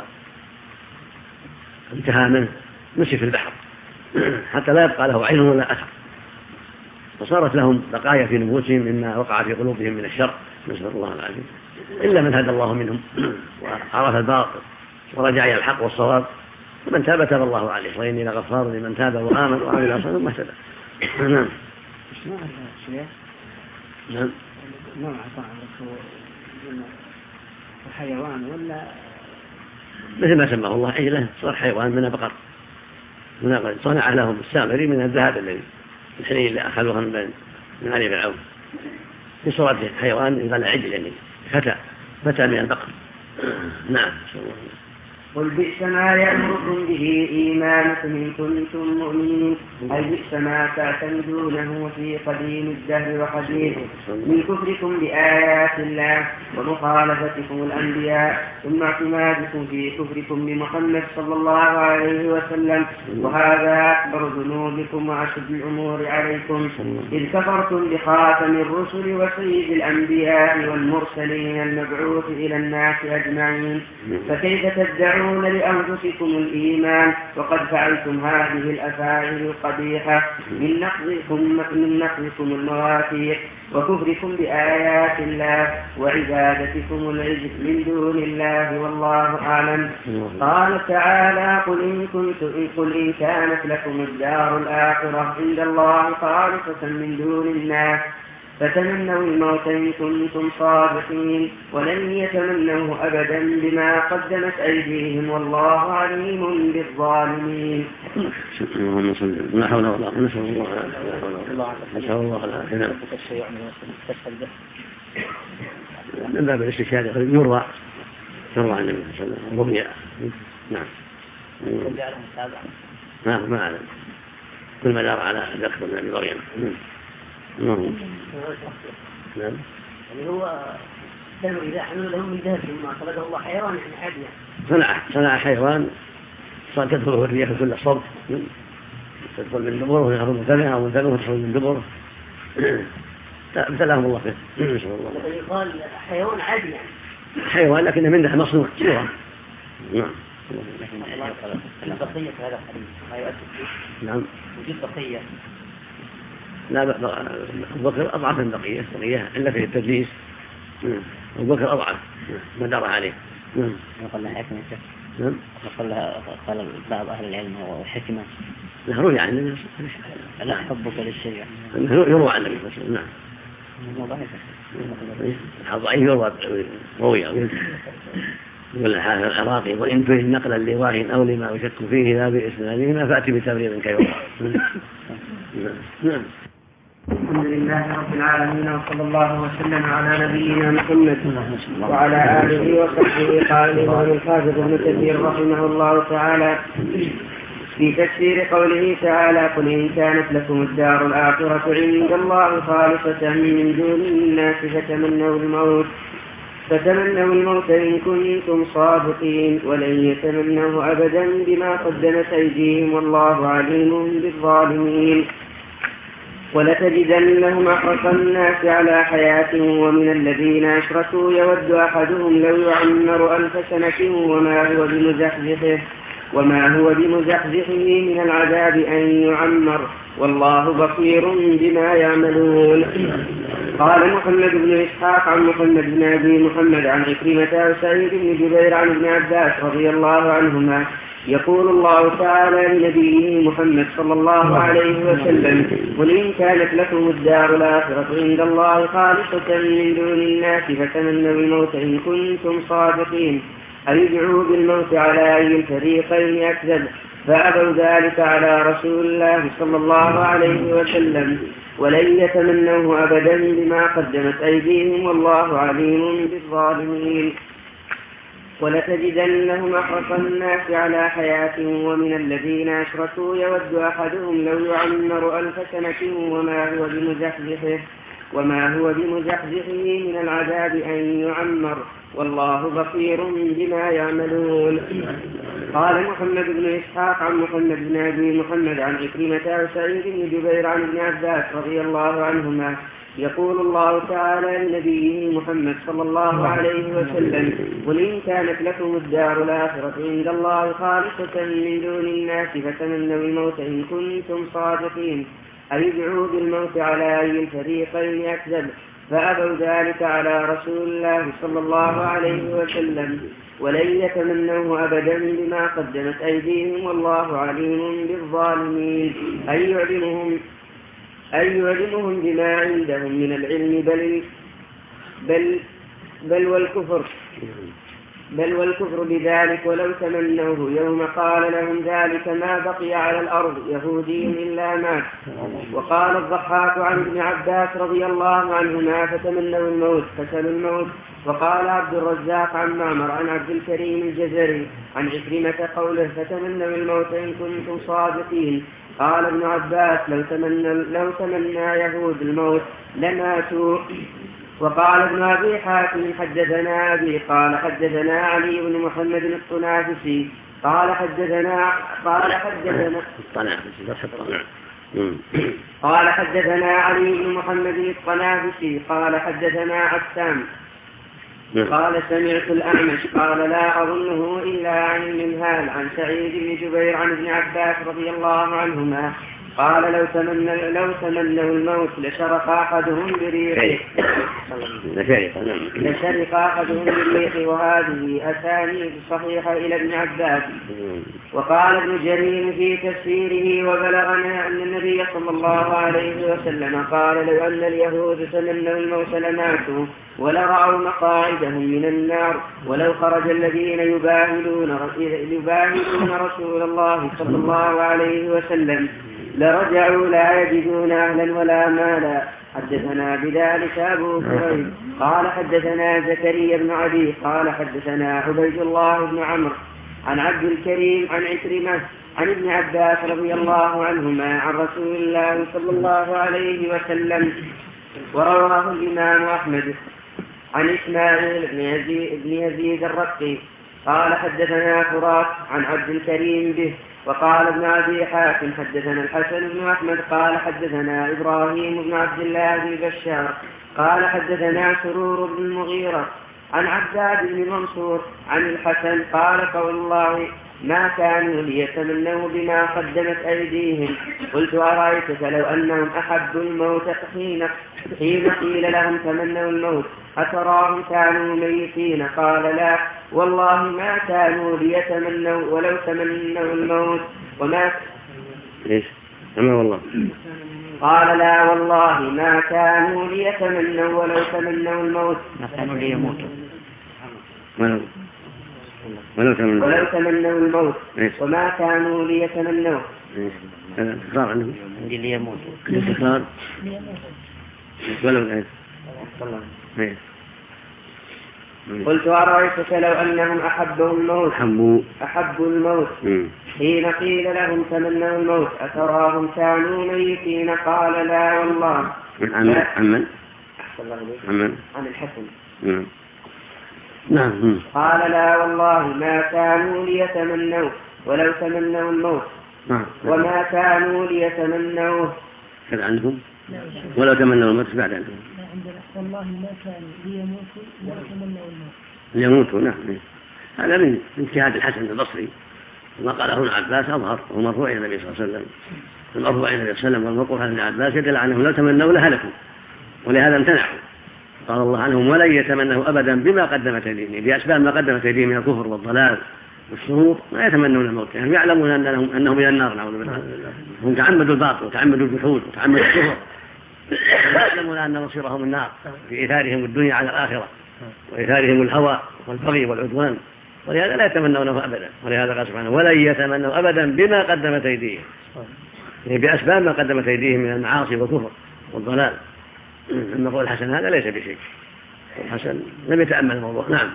وانتهى منه نسف البحر حتى لا يبقى له عين ولا أثر، وصارت لهم بقايا في نفوسهم مما وقع في قلوبهم من الشر نسأل الله العافية، إلا من هدى الله منهم وعرف الباطل ورجع إلى الحق والصواب، ومن تاب تاب الله عليه وإني لغفار لمن تاب وآمن وعمل صالحا ثم اهتدى. نعم. نعم. نوع طعام حيوان ولا مثل ما سماه الله عجلة صار حيوان من البقر صنع لهم السامري من الذهب الذي الحلي اللي أخذوها من علي فرعون في صورة حيوان يقال عجل يعني فتى من البقر. نعم. قل بئس ما يأمركم به إيمانكم إن كنتم مؤمنين أي بئس ما تعتمدونه في قديم الدهر وحديثه من كفركم بآيات الله ومخالفتكم الأنبياء ثم اعتمادكم في كفركم بمحمد صلى الله عليه وسلم، وهذا أكبر ذنوبكم وأشد الأمور عليكم إذ كفرتم بخاتم الرسل وسيد الأنبياء والمرسلين المبعوث إلى الناس أجمعين، فكيف تدعون لأنفسكم الإيمان وقد فعلتم هذه الأفاعيل القبيحة من نقضكم المواثيق وكفركم بآيات الله وعبادتكم العجل من دون الله والله أعلم. قال تعالى قل إن كانت لكم الدار الآخرة عند الله خالصة من دون الناس فتمنوا الموت إن كنتم صادقين ولن يتمنوه أبدا بما قدمت أيديهم والله عليم بالظالمين. لا حول ولا قوة نسأل الله العافية. من باب الاستشهاد يروى عن النبي صلى الله عليه وسلم رؤيا. نعم ما أعلم كل ما دار على ذكر من أبي مريم. نعم يعني هو كانوا إذا عملوا لهم من ذهب ثم خلقه الله حيوان يعني عادية صنع حيوان صار تدخله الرياح كل صوت تدخل من دبره ويخرج من فمه أو من فمه وتدخل من دبره ابتلاهم الله فيه. نسأل الله. يقال حيوان عادي يعني حيوان لكنه منه مصنوع صورة. نعم. البقية في هذا الحديث ما يؤثر فيه. نعم. وجود بقية. لا أبو بكر أضعف من بقية إلا في التدليس. أبو بكر أضعف ما دار عليه. يقول لها حكمة. نعم. قال بعض أهل العلم هو حكمة. لا روي عن النبي. لا حبك للشيء. يروى عن النبي. نعم. ضعيف يروى روي. يقول الحافظ العراقي وإن فيه نقلا لواه أو لما يشك فيه لا بإسنادهما فأتي بتبرير كيوم. نعم. الحمد لله رب العالمين وصلى الله وسلم على نبينا محمد وعلى آله وصحبه. قال الإمام الحافظ ابن كثير رحمه الله تعالى في تفسير قوله تعالى قل إن كانت لكم الدار الآخرة عند الله خالصة من دون الناس فتمنوا الموت إن كنتم صادقين ولن يتمنوه أبدا بما قدمت أيديهم والله عليم بالظالمين. ولتجدنهم أحرص الناس على حياة ومن الذين أشركوا يود أحدهم لو يعمر 1000 سنة وما هو بمزحزحه من العذاب أن يعمر والله بصير بما يعملون. قال محمد بن إسحاق عن محمد بن أبي محمد عن عكرمة وسعيد بن جبير عن ابن عباس رضي الله عنهما يقول الله تعالى لنبيه محمد صلى الله عليه وسلم قل إن كانت لكم الدار الآخرة عند الله خالصة من دون الناس فتمنوا الموت إن كنتم صادقين أي ادعوا بالموت على أي الفريقين أكذب فأبوا ذلك على رسول الله صلى الله عليه وسلم ولن يتمنوه أبدا بما قدمت أيديهم والله عليم بالظالمين. ولتجدنهم أحرص الناس على حياة ومن الذين أشركوا يود أحدهم لو يعمر 1000 سنة وما هو بمزحزحه من العذاب أن يعمر والله بصير بما يعملون. قال محمد بن إسحاق عن محمد بن أبي محمد عن عكرمة وسعيد بن جبير عن ابن عباس رضي الله عنهما يقول الله تعالى لنبيه محمد صلى الله عليه وسلم قل إن كانت لكم الدار الآخرة عند الله خالصة من دون الناس فتمنوا الموت إن كنتم صادقين أي ادعوا بالموت على أي الفريقين أكذب فأبوا ذلك على رسول الله صلى الله عليه وسلم ولن يتمنوه أبدا بما قدمت أيديهم والله عليم بالظالمين أي يعلمهم بما عندهم من العلم بل والكفر بل والكفر بذلك ولو تمنوه يوم قال لهم ذلك ما بقي على الأرض يهودي إلا مات. وقال الضحاك عن ابن عباس رضي الله عنهما فتمنوا الموت فسلوا الموت. وقال عبد الرزاق عن معمر عن عبد الكريم الجزري عن عكرمة قوله فتمنوا الموت إن كنتم صادقين. قال ابن عباس لو تمنى يهود الموت لماتوا. وقال ابن أبي حاتم حدثنا أبي قال حدثنا علي بن محمد الطنافسي قال حدثنا علي بن محمد الطنافسي قال حدثنا عسام قال سمعت الأعمش قال لا أظنه إلا عن المنهال عن سعيد بن جبير عن ابن عباس رضي الله عنهما قال لو تمنوا الموت لشرق أحدهم بريحه وهذه أسانيد صحيحة إلى ابن عباس. وقال ابن جرير في تفسيره وبلغنا أن النبي صلى الله عليه وسلم قال لو أن اليهود تمنوا الموت لماتوا ولرأوا مقاعدهم من النار ولو خرج الذين يباهلون رسول الله صلى الله عليه وسلم لرجعوا لا يجدون أهلا ولا مالا. حدثنا بذلك أبو كريم قال حدثنا زكريا بن عدي قال حدثنا عبيد الله بن عمرو عن عبد الكريم عن عكرمة عن ابن عباس رضي الله عنهما عن رسول الله صلى الله عليه وسلم. ورواه الإمام أحمد عن إسماعيل بن يزيد الرقي قال حدثنا فرات عن عبد الكريم به. وقال ابن أبي حاتم حدثنا الحسن بن أحمد قال حدثنا إبراهيم بن عبد الله بن بشار قال حدثنا سرور بن المغيرة عن عباد بن منصور عن الحسن قال قول الله ما كانوا ليتمنوا بما قدمت أيديهم. قلت أرأيتك لو أنهم أحبوا الموت حين قيل لهم تمنوا الموت أتراهم كانوا ميتين؟ قال لا والله ما كانوا ليتمنوا ولو تمنوا الموت وما قال لا والله ما كانوا ليتمنوا ولو تمنوا الموت ما كانوا ليموتوا ولو تمنوا الموت وما كانوا ليتمنوا تكرار عنهم ليموتوا تكرار ولو قلت أرأيتك لو أنهم أحبوا الموت حين قيل لهم تمنوا الموت أتراهم كانوا ميتين؟ قال لا والله. عن الحسن نعم. قال لا والله ما كانوا ليتمنوا ولو تمنوا الموت وما كانوا ليتمنوه. كذا عندهم ولو تمنوا الموت بعد عندهم والله ما كانوا ليموتوا ولو تمنوا الموت. ليموتوا نعم. هذا من اجتهاد الحسن البصري وما قاله ابن عباس أظهر ومرفوع إلى النبي صلى الله عليه وسلم. المرفوع إلى النبي صلى الله عليه وسلم والموقوف عن ابن عباس يدل عنهم لو تمنوا لهلكوا ولهذا امتنعوا. قال الله عنهم ولن يتمنوا أبدا بما قدمت أيديهم بأسباب ما قدمت أيديهم من الكفر والضلال والشرور ما يتمنون الموت يعني يعلمون أنهم إلى النار نعوذ بالله. هم تعمدوا الباطل وتعمدوا الجحود وتعمدوا الكفر يعلمون أن مصيرهم النار في إيثارهم الدنيا على الآخرة وإيثارهم الهوى والبغي والعدوان ولهذا لا يتمنونه أبدا. ولهذا قال سبحانه ولن يتمنوا أبدا بما قدمت أيديهم يعني بأسباب ما قدمت أيديهم من المعاصي والكفر والضلال. أما قول الحسن هذا ليس بشيء. الحسن لم يتأمل الموضوع. نعم.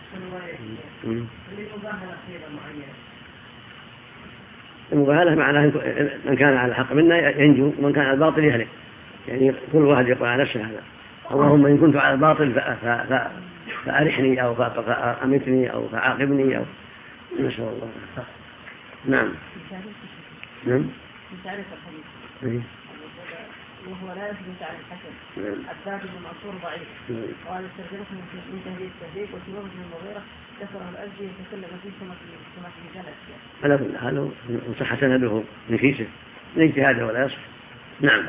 المباهلة معناه من كان على الحق منا ينجو ومن كان على الباطل يهلك يعني كل واحد يقول على نفسه هذا اللهم إن كنت على الباطل فأرحني أو فأمتني أو فعاقبني أو نسأل الله. نعم. وهو لا يثبت عن الحسن الثابت المأثور ضعيف. قال استخدمته من تهذيب التهذيب وسبب من المغيرة كسره الأزدي يتكلم فيه سمك بجنة. على كل حال صح سنده من كيسه من اجتهاده ولا يصح. نعم.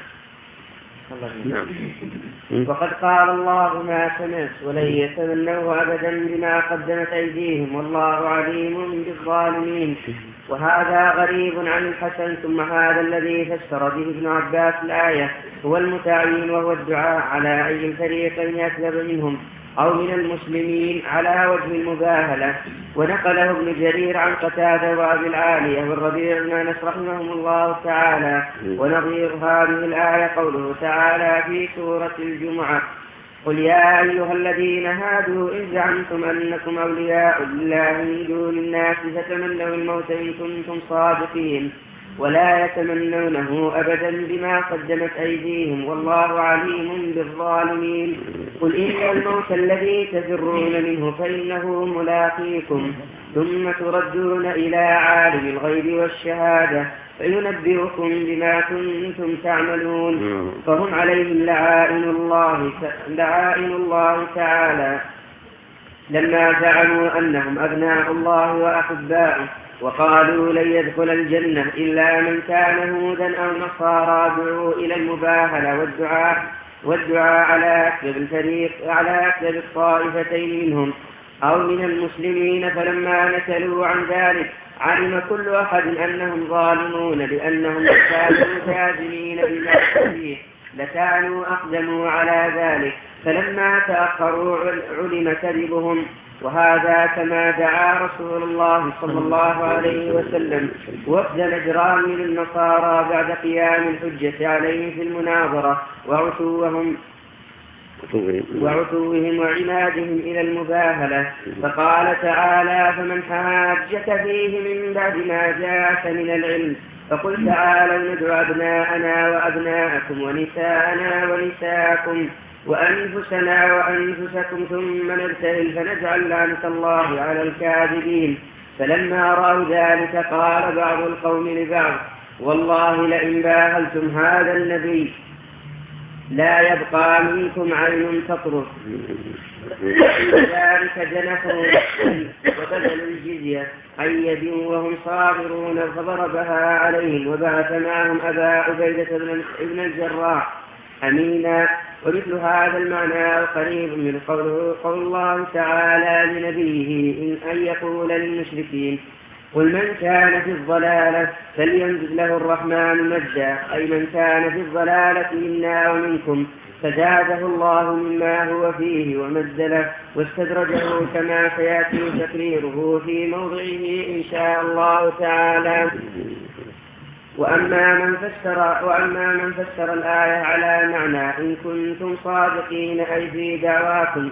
وقد قال الله ما سمعت ولن يتمنوه أبدا بما قدمت أيديهم والله عليم بالظالمين. وهذا غريب عن الحسن. ثم هذا الذي فسر به ابن عباس الآية هو المتعين وهو الدعاء على أي الفريقين أكذب منهم أو من المسلمين على وجه المباهلة. ونقله ابن جرير عن قتادة وأبي العالية والربيع بن أنس رحمهم الله تعالى. ونظير هذه الآية قوله تعالى في سورة الجمعة: قل يا أيها الذين هادوا إن زعمتم أنكم أولياء لله من دون الناس فتمنوا الموت إن كنتم صادقين ولا يتمنونه أبدا بما قدمت أيديهم والله عليم بالظالمين. قل إن الموت الذي تفرون منه فإنه ملاقيكم ثم تردون إلى عالم الغيب والشهادة فينبئكم بما كنتم تعملون. فهم عليهم لعائن الله تعالى لما زعموا أنهم أبناء الله وأحباؤه، وقالوا لن يدخل الجنة إلا من كان هودا أو نصارى. دعوا إلى المباهلة والدعاء على أكثر الطائفتين منهم أو من المسلمين. فلما نكلوا عن ذلك علم كل أحد أنهم ظالمون لأنهم كانوا كاذبين بما فيه لكانوا أقدموا على ذلك. فلما تأخروا علم كذبهم. وهذا كما دعا رسول الله صلى الله عليه وسلم وفد نجران من النصارى بعد قيام الحجة عليه في المناظرة وعتوهم وعنادهم إلى المباهلة. فقال تعالى: فمن حاجك فيه من بعد ما جاءك من العلم فقل تعالوا ندعو أبناءنا وأبناءكم ونساءنا ونساءكم وأنفسنا وأنفسكم ثم نبتهل فنجعل لعنة الله على الكاذبين. فلما رأوا ذلك قال بعض القوم لبعض: والله لئن باهلتم هذا النبي لا يبقى منكم عين تطرف. ذلك جنحوا وبذلوا الجزية عن يد وهم صاغرون فضربها عليهم وبعث معهم أبا عبيدة بن الجراح أمينا. ومثل هذا المعنى قريب من قول الله تعالى لنبيه أن يقول للمشركين: قل من كان في الضلالة فليمدد له الرحمن مجدا، أي من كان في الضلالة منا ومنكم فزاده الله مما هو فيه ومد له واستدرجه كما سيأتي تقريره في موضعه إن شاء الله تعالى. وأما من فسر الآية على معنى إن كنتم صادقين أي في دعواكم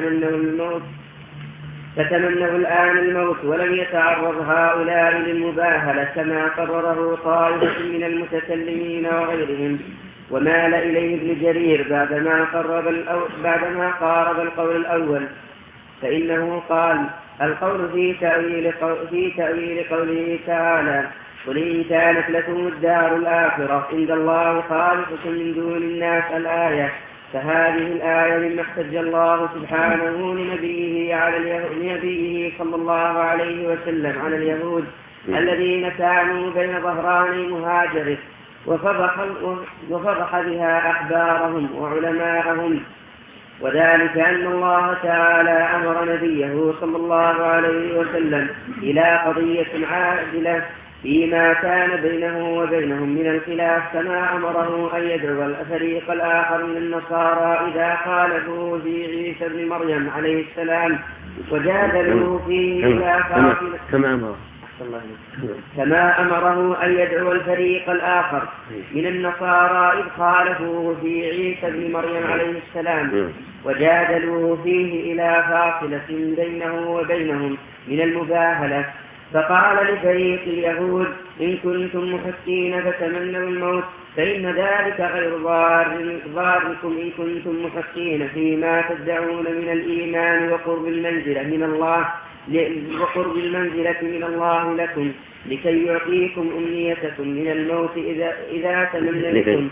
فتمنوا الآن الموت ولم يتعرض هؤلاء للمباهلة كما قرره طائفة من المتكلمين وغيرهم. ومال إليه ابن جرير بعدما قارب القول الأول، فإنه قال: القول في تأويل قوله تعالى: قل إن كانت لكم الدار الآخرة عند الله خالصة من دون الناس الآية. فهذه الآية مما احتج الله سبحانه لنبيه صلى الله عليه وسلم على اليهود الذين كانوا بين ظهراني مهاجره وفضح بها أحبارهم وعلماءهم. وذلك أن الله تعالى أمر نبيه صلى الله عليه وسلم إلى قضية عادلة فيما كان بينه وبينهم من الخلاف، كما أمره أن يدعو الفريق الآخر من النصارى إذا خالفوه في عيسى بن مريم عليه السلام وجادلوه فيه إلى كما أمره أن يدعو الفريق الآخر من النصارى إذ خالفوه في عيسى بن مريم عليه السلام وجادلوه فيه إلى فاصلة بينه وبينهم من المباهلة. فقال لفريق اليهود: إن كنتم محقين فتمنوا الموت فإن ذلك غير ضاركم إن كنتم محقين فيما تدعون من الإيمان وقرب المنزلة من الله لكم لكي يعطيكم أمنيتكم من الموت إذا تمنيتم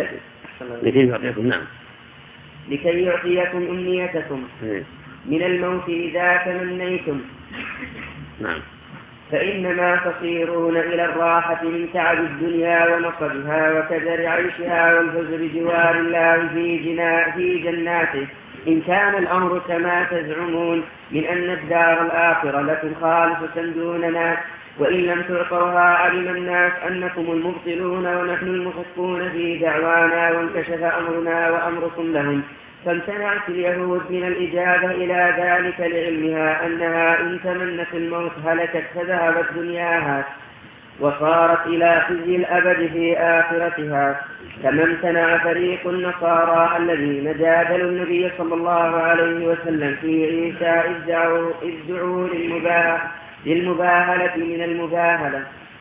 لكي يعطيكم أمنيتكم من الموت إذا تمنيتم. نعم. فإنما تصيرون إلى الراحة من تعب الدنيا ونصبها وكدر عيشها والفوز بجوار الله في جناته، إن كان الأمر كما تزعمون من أن الدار الآخرة لكم خالصة دوننا. وإن لم تعطوها علم الناس أنكم المبطلون ونحن المحقون في دعوانا وانكشف أمرنا وأمركم لهم. فامتنعت اليهود من الإجابة إلى ذلك لعلمها أنها إن تمنت الموت هلكت فذهبت دنياها وصارت إلى خزي الأبد في آخرتها. كما امتنع فريق النصارى الذين جادلوا النبي صلى الله عليه وسلم في عيسى إذ دعوا للمباهلة من المباهلة.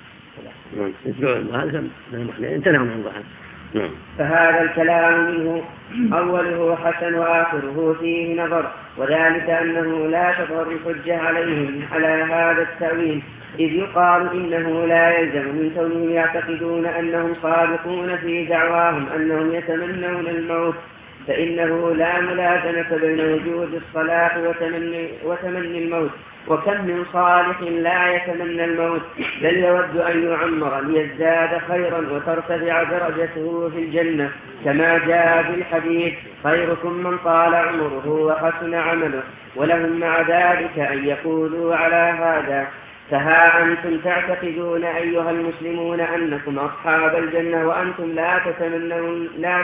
فهذا الكلام منه أوله حسن وآخره فيه نظر، وذلك أنه لا تظهر الحجة عليهم على هذا التأويل، إذ يقال إنه لا يلزم من كونهم يعتقدون أنهم صادقون في دعواهم أنهم يتمنون الموت، فإنه لا ملازمة بين وجود الصلاح وتمني الموت. وكم من صالح لا يتمنى الموت بل يود أن يعمر ليزداد خيرا وترتفع درجته في الجنة، كما جاء في الحديث: خيركم من طال عمره وحسن عمله. ولهم مع ذلك أن يقولوا على هذا: فها أنتم تعتقدون أيها المسلمون أنكم أصحاب الجنة وأنتم لا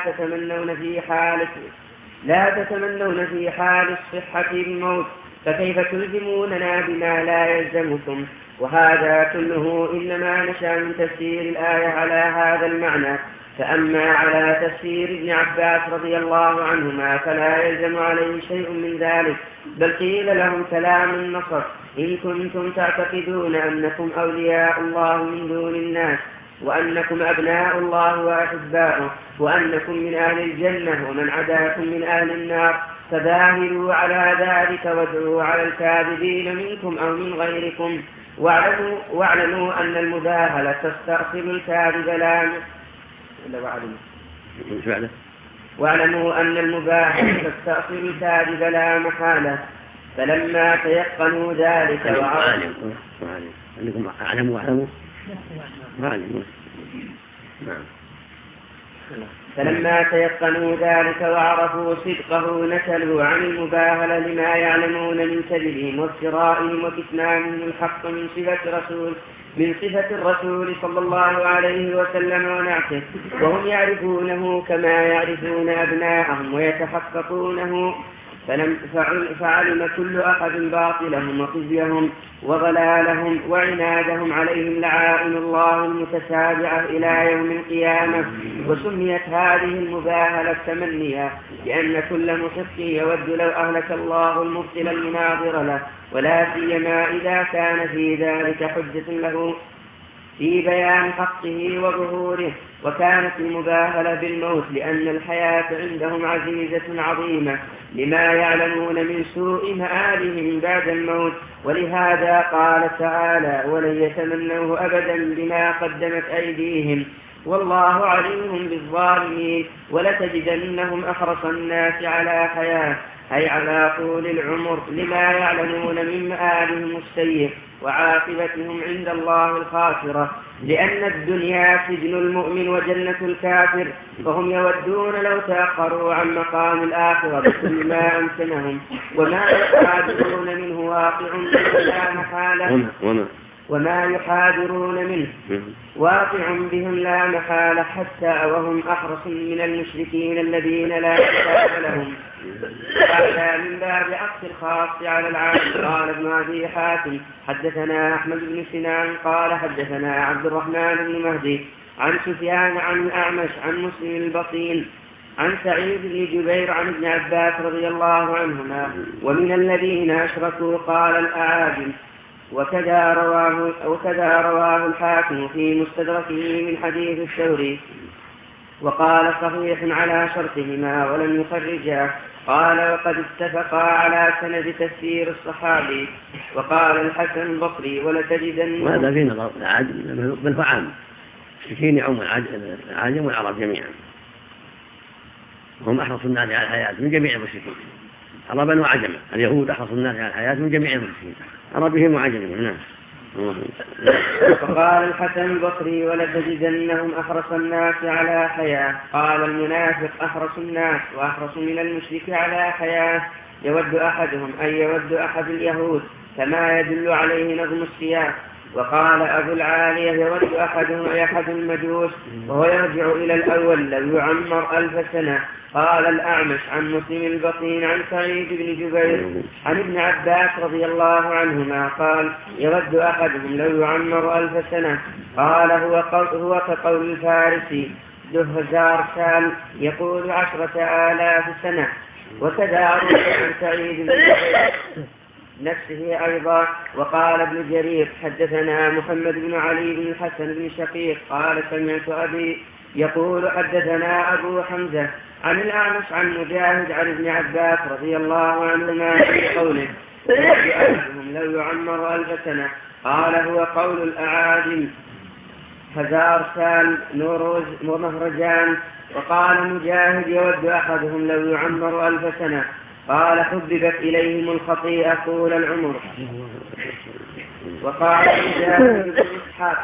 تتمنون في حال الصحة الموت، فكيف تلزموننا بما لا يلزمكم؟ وهذا كله إنما نشأ من تفسير الآية على هذا المعنى. فأما على تفسير ابن عباس رضي الله عنهما فلا يلزم عليه شيء من ذلك، بل قيل لهم كلام النصر: إن كنتم تعتقدون أنكم أولياء الله من دون الناس، وأنكم أبناء الله وأحباؤه، وأنكم من أهل الجنة، ومن عداكم من أهل النار، فباهروا على ذلك وادعوا على الكاذبين منكم أو من غيركم، واعلموا أن المباهلة تستأصل الكاذب لا محالة. فلما تيقنوا ذلك وعرفوا صدقه نسلوا عن المباهلة لما يعلمون من كذبهم وافترائهم وكتمانهم الحق من صفة الرسول صلى الله عليه وسلم ونعته، وهم يعرفونه كما يعرفون أبناءهم ويتحققونه. فعلم كل أحد باطلهم وخزيهم وضلالهم وعنادهم عليهم لعائن الله المتتابعة إلى يوم القيامة. وسميت هذه المباهلة تمنيا، لأن كل محق يود لو أهلك الله المبطل المناظر له، ولا سيما إذا كان في ذلك حجة له في بيان حقه وظهوره. وكانت المباهلة بالموت لأن الحياة عندهم عزيزة عظيمة لما يعلمون من سوء مآلهم بعد الموت، ولهذا قال تعالى: ولن يتمنوه أبدا بما قدمت أيديهم والله عليم بالظالمين. ولتجدنهم أحرص الناس على حياة، أي على طول العمر، لما يعلمون من مآلهم السيء وعاقبتهم عند الله الخاسرة، لأن الدنيا سجن المؤمن وجنة الكافر، فهم يودون لو تأخروا عن مقام الآخرة بكل ما أمكنهم، وما يحاذرون منه واقع لا محالة بهم لا محالة، حتى وهم أحرص من المشركين الذين لا كتاب لهم. هذا من باب عطف الخاص على العام. قال ابن أبي حاتم: حدثنا أحمد بن سنان قال حدثنا عبد الرحمن بن مهدي عن سفيان عن الأعمش عن مسلم البطين عن سعيد بن جبير عن ابن عباس رضي الله عنهما: ومن الذين أشركوا قال الأعاجم. وكذا رواه الحاكم في مستدركه من حديث الثوري، وقال صحيح على شرطهما ولم يخرجاه. قال: وقد اتفقا على سند تفسير الصحابي. وقال الحسن البصري: ولتجدن. وهذا في نظر العاجم بل فعام المشركين يعم العاجم والعرب جميعا، هم أحرص الناس على الحياة من جميع المشركين عربا وعجما. اليهود أحرص الناس على الحياة من جميع المشركين عربهم وعجمهم. نعم. فقال الحسن البصري: ولتجدنهم أحرص الناس على حياة. قال المنافق: أحرص الناس وأحرص من المشرك على حياة، يود أحدهم أن يود أحد اليهود، كما يدل عليه نظم السياق. وقال أبو العالية يود أحد المجوس وهو يرجع إلى الأول لو يعمر 1000 سنة. قال الأعمش عن مسلم البطين عن سعيد بن جبير عن ابن عباس رضي الله عنهما قال يود أحدهم لو يعمر 1000 سنة. قال هو كقول الفارسي دهزار سال يقول 10,000 سنة. وكذا عن سعيد بن جبير نفسه أيضا. وقال ابن جرير حدثنا محمد بن علي بن الحسن بن شقيق قال سمعت أبي يقول حدثنا أبو حمزة عن الأعمش عن مجاهد عن ابن عباس رضي الله عنهما في قوله لو يعمر 1000 سنة. قال هو قول الأعاجم هزار سال نوروز ومهرجان. وقال مجاهد يود أحدهم لو يعمر 1000 سنة. قال حببت إليهم الخطيئة طول العمر. وقال مجاهد ابن إسحاق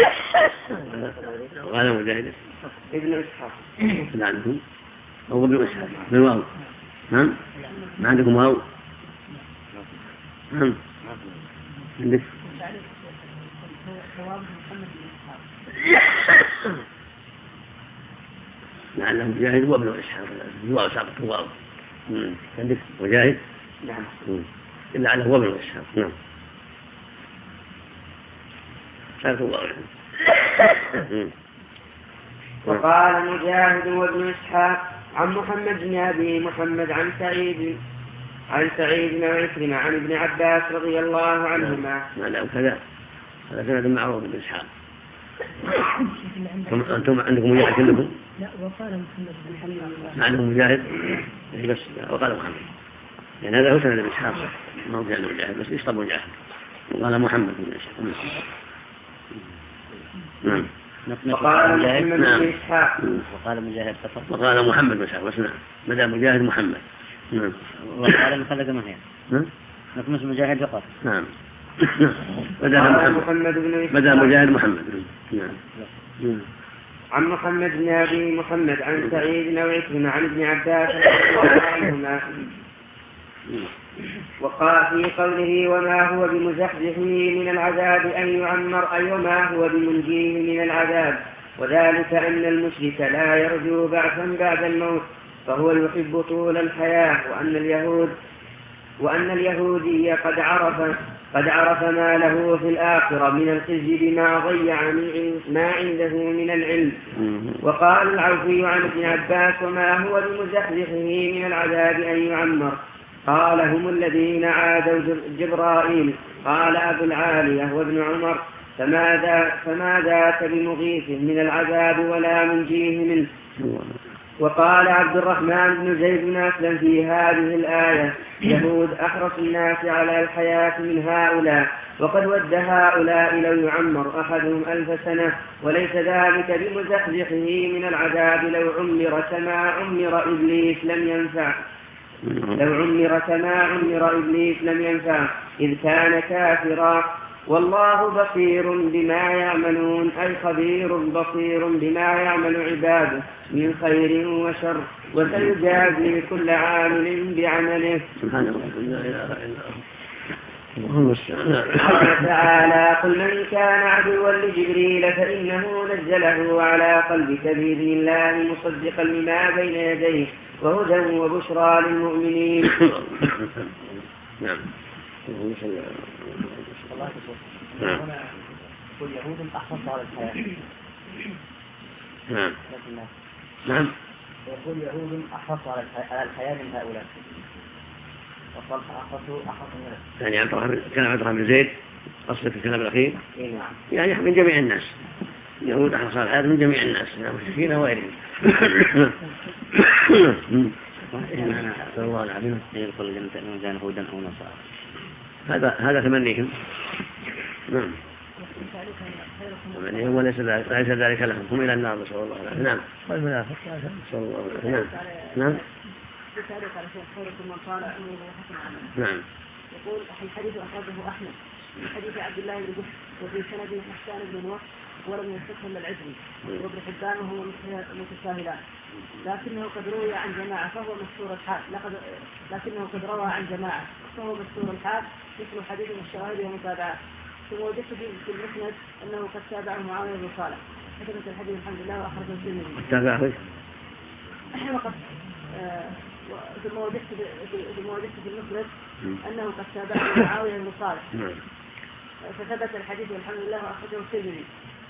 قال مجاهد ابن إسحاق عندكم أو ابن إسحاق بالواو. نعم ما عندكم واو. نعم عندك لعله مجاهد هو ابن إسحاق الواو سابق الواو. عندك مجاهد نعم لعله هو ابن إسحاق. نعم سابق الواو. وقال مجاهد وابن إسحاق عن محمد بن أبي محمد عن سعيد بن عكرمة عن ابن عباس رضي الله عنهما. لا كذا هذا سند معروف بن إسحاق. أنتم عندكم مجاهد كلكم؟ لا وقال محمد بن حنبل عندهم مجاهد بس وقال محمد يعني هذا هو سند بن إسحاق ما هو جعل مجاهد بس يشطب مجاهد. وقال محمد بن إسحاق. نعم وقال محمد بن إسحاق وقال مجاهد فقط وقال محمد بن إسحاق بس نعم بدأ مجاهد محمد. نعم وقال مخلق ما هي نقمص مجاهد فقط. نعم بدأ مجاهد محمد. نعم عن محمد بن أبي محمد عن سعيد بن عكرمة عن ابن عباس رضي الله عنهما. وقال في قوله وما هو بمزحزحه من العذاب أن يعمر أي وما هو بمنجيه من العذاب. وذلك أن المشرك لا يرجو بعثا بعد الموت فهو يحب طول الحياة. وأن اليهودي قد عرف ما له في الآخرة من الخزي بما ضيع ما عنده من العلم. وقال العوفي عن ابن عباس وما هو بمزحزحه من العذاب أن يعمر. قال هم الذين عادوا جبرائيل. قال أبو العالية وابن عمر فما ذاك بمغيث من العذاب ولا منجيه منه. وقال عبد الرحمن بن زيد بن أسلم في هذه الآية يهود أحرص الناس على الحياة من هؤلاء وقد ود هؤلاء لو يعمر أحدهم 1000 سنة وليس ذلك بمزحزحه من العذاب لو عمر كما عمر إبليس لم ينفع إذ كان كافرا. والله بصير بما يعملون أي خبير بصير بما يعمل عباده من خير وشر وسيجازي كل عامل بعمله. قال تعالى قل من كان عدوا لجبريل فإنه نزله على قلبك بإذن الله مصدقا لما بين يديه وهدى وبشرى للمؤمنين. نعم كل يهود أحرص على الحياة. نعم يقول يهود أحرص على الحياة من هؤلاء وقال أحرص يعني كلام عبد الرحمن بن زيد أصل في الكلام الأخير يعني من جميع الناس يهود أحرص على الحياة من جميع الناس مشركين وغيرهم. صلى الله عليه وسلم يدخل الجنة إن كان هودا أو نصارى. هذا تمنيهم. نعم تمنيهم وليس ذلك لهم هم إلى النار نسأل الله العافية. نعم والمنافق نسأل الله العافية. نعم نعم يقول في الحديث أخرجه أحمد من حديث عبد الله بن بشر وفي سنده حسان بن نوح ولم يستقل العجلي وابن حبان وهو متساهلان لكنه قد روى عن جماعة فهو مشهور الحال مثل حديث الشواهد ومتابعات. ثم وجدت في المسند أنه قد تابع معاوية بن صالح فثبت الحديث الحمد لله وأخرجه الترمذي. تابعه وقد ثم وجدت في المسند أنه قد تابع معاوية بن صالح فثبت الحديث الحمد لله وأخرجه الترمذي.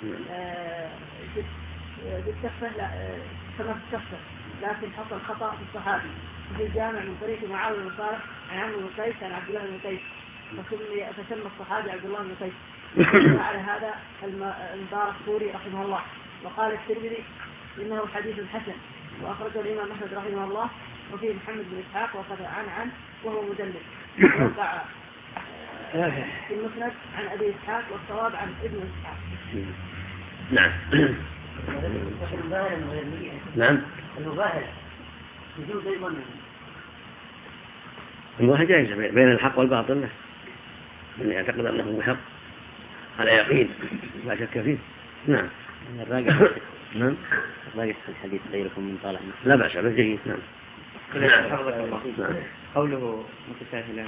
بالكفة كما في الكفة لكن حصل خطأ في الصحابي في الجامع من طريق معاوية بن صالح عن عمرو بن قيس عن عبد الله بن قيس فسمى الصحابي عبد الله بن قيس. على هذا الدارقطني رحمه الله. وقال الترمذي إنه حديث حسن وأخرجه الإمام أحمد رحمه الله وفيه محمد بن إسحاق وقد عن وهو مدلس وقع في المسند عن أبي إسحاق والصواب عن ابن إسحاق. نعم. نعم. المظاهرة يجوز أيضا المظاهرة جائزة بين الحق والباطل من يعتقد أنه بحق على يقين لا شك فيه. نعم. الراجح نعم الراجح في الحديث غيركم من طالع لا بأس به جيد. نعم. نعم. قوله متساهلان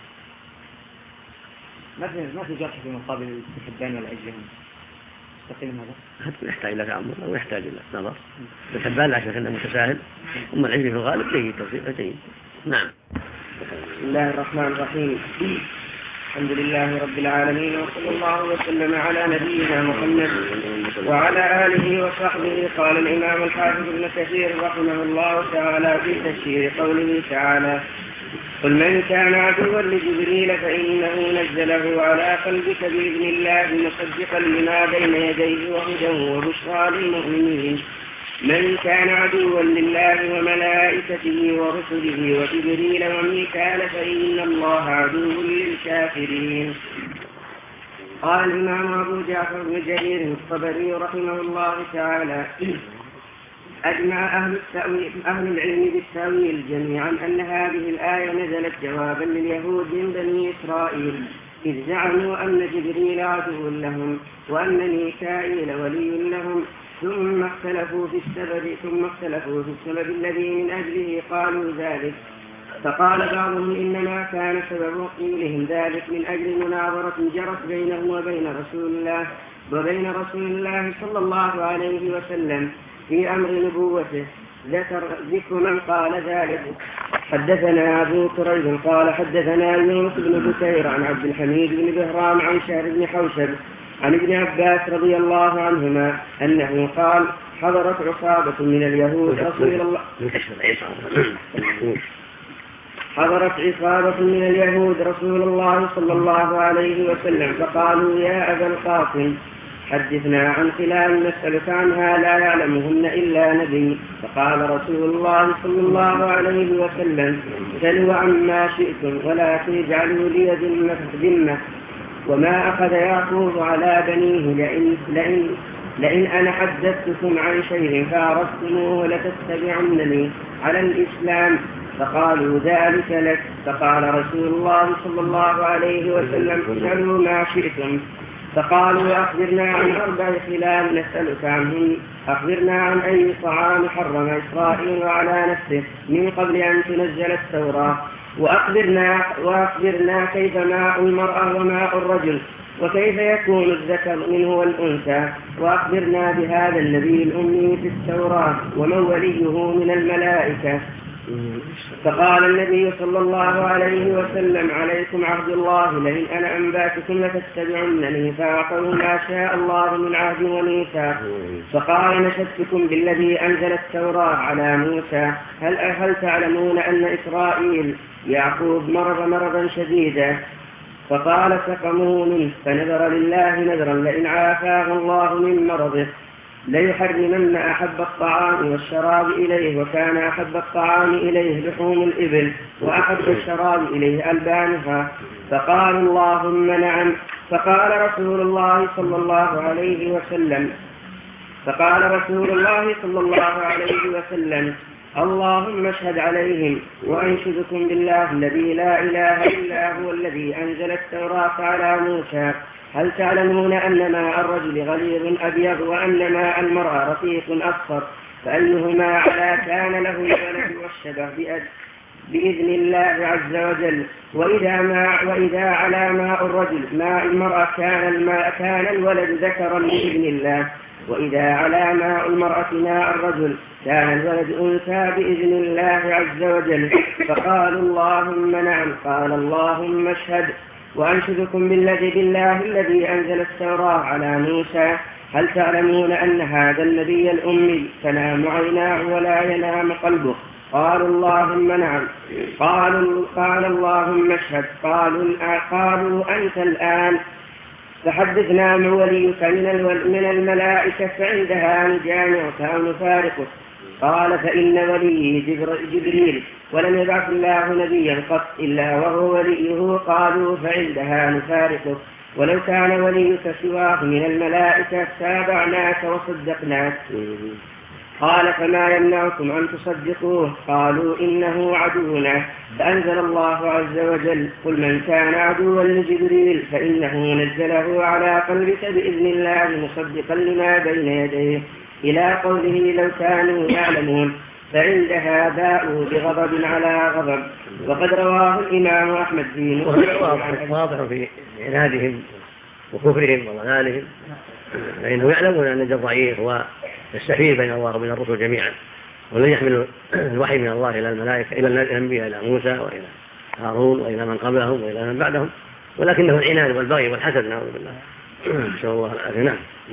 ما في جرح في مقابل الحبان والعجلهم تقيم هذا يحتاج إلى تعمل أو يحتاج إلى نظر. الحبان لا شك أنه متساهل أما العجل في الغالب جيد توفيق جيد. نعم. بسم الله الرحمن الرحيم. الحمد لله رب العالمين وصلى الله وسلم على نبينا محمد وعلى آله وصحبه. قال الإمام الحافظ ابن كثير رحمه الله تعالى في تفسير قوله تعالى قل من كان عدوا لجبريل فإنه نزله على قلبك بإذن الله مصدقا لما بين يديه وهدى وبشرى للمؤمنين. من كان عدوا لله وملائكته ورسله وجبريل وميكال فإن الله عدو للكافرين. قال الإمام أبو جعفر بن جرير الطبري رحمه الله تعالى أجمع أهل العلم بالتأويل جميعا أن هذه الآية نزلت جوابا لليهود من بني إسرائيل إذ زعموا أن جبريل عدو لهم وأن ميكائيل ولي لهم ثم اختلفوا في السبب الذي من أجله قالوا ذلك. فقال بعضهم إنما كان سبب قولهم ذلك من أجل مناظرة جرت بينهم وبين رسول الله صلى الله عليه وسلم في أمر نبوته. ذكر من قال ذلك. حدثنا أبو كريب قال حدثنا يونس بن بكير عن عبد الحميد بن بهرام عن شهر بن حوشب عن ابن عباس رضي الله عنهما أنه قال حضرت عصابة من اليهود رسول الله صلى الله عليه وسلم فقالوا يا أبا القاسم حدثنا عن خلال نسألك عنها لا يعلمهن إلا نبي. فقال رسول الله صلى الله عليه وسلم سلوا عما شئتم ولكن اجعلوا لي ذمة. وما أخذ يعقوب على بنيه لئن أنا حدثتكم عن شيء فعرفتموه لتتبعنني على الإسلام. فقالوا ذلك لك. فقال رسول الله صلى الله عليه وسلم سلوا ما شئتم. فقالوا أخبرنا عن 4 خلال نسألك عنهم. أخبرنا عن أي طعام حرم إسرائيل على نفسه من قبل أن تنزل التوراة. وأخبرنا كيف ماء المرأة وماء الرجل وكيف يكون الذكر منه والأنثى. وأخبرنا بهذا النبي الأمي في التوراة ومن وليه من الملائكة. فقال النبي صلى الله عليه وسلم عليكم عهد الله لئن أنا أنباتكم لتتبعنني. فأعطوا ما شاء الله من عهد وميثاق. فقال نشدتكم بالذي أنزل التوراة على موسى هل تعلمون أن إسرائيل يعقوب مرضا شديدا فقال سقموا منه فنذر لله نذرا لئن عافاه الله من مرضه ليحرمن أحب الطعام والشراب إليه. وكان أحب الطعام إليه لحوم الإبل وأحب الشراب إليه ألبانها. فقال اللهم نعم. فقال رسول الله صلى الله عليه وسلم اللهم اشهد عليهم وأنشدكم بالله الذي لا إله إلا هو الذي أنزل التوراة على موسى هل تعلمون أن ماء الرجل غليظ أبيض وأن ماء المرأة رقيق أصفر فأيهما على كان له الولد والشبه بإذن الله عز وجل. وإذا على ماء الرجل ماء المرأة كان الولد ذكرا بإذن الله، وإذا على ماء المرأة ماء الرجل كان الولد أنثى بإذن الله عز وجل. فقالوا اللهم نعم. قال اللهم اشهد. وأنشدكم بالله الذي أنزل التوراة على موسى، هل تعلمون أن هذا النبي الأمي تنام عيناه ولا ينام قلبه؟ قالوا اللهم نعم. قال اللهم اشهد. قالوا أنت الآن فحدثنا من وليك من الملائكة فعندها نجامعك أو نفارقك. قال فإن ولي جبريل، ولم يبعث الله نبيا قط إلا وهو وليه. قالوا فعندها نفارقك، ولو كان وليك سواه من الملائكة تابعناك وصدقناك. قال فما يمنعكم أن تصدقوه؟ قالوا إنه عدونا. فأنزل الله عز وجل قل من كان عدوا لجبريل فإنه نزله على قلبك بإذن الله مصدقا لما بين يديه إلى قوله لو كانوا يعلمون. فعندها باءوا بغضب على غضب. وقد رواه الإمام أحمد في مسند. واضح في عنادهم وكفرهم وضلالهم، فإنهم يعلمون أن الضعيف والسفيه بين الله وبين الرسل جميعا، ولن يحمل الوحي من الله إلى الملائكة إلى الأنبياء إلى موسى وإلى هارون وإلى من قبلهم وإلى من بعدهم، ولكنه العناد والبغي والحسد نعوذ بالله. نسأل الله العافية.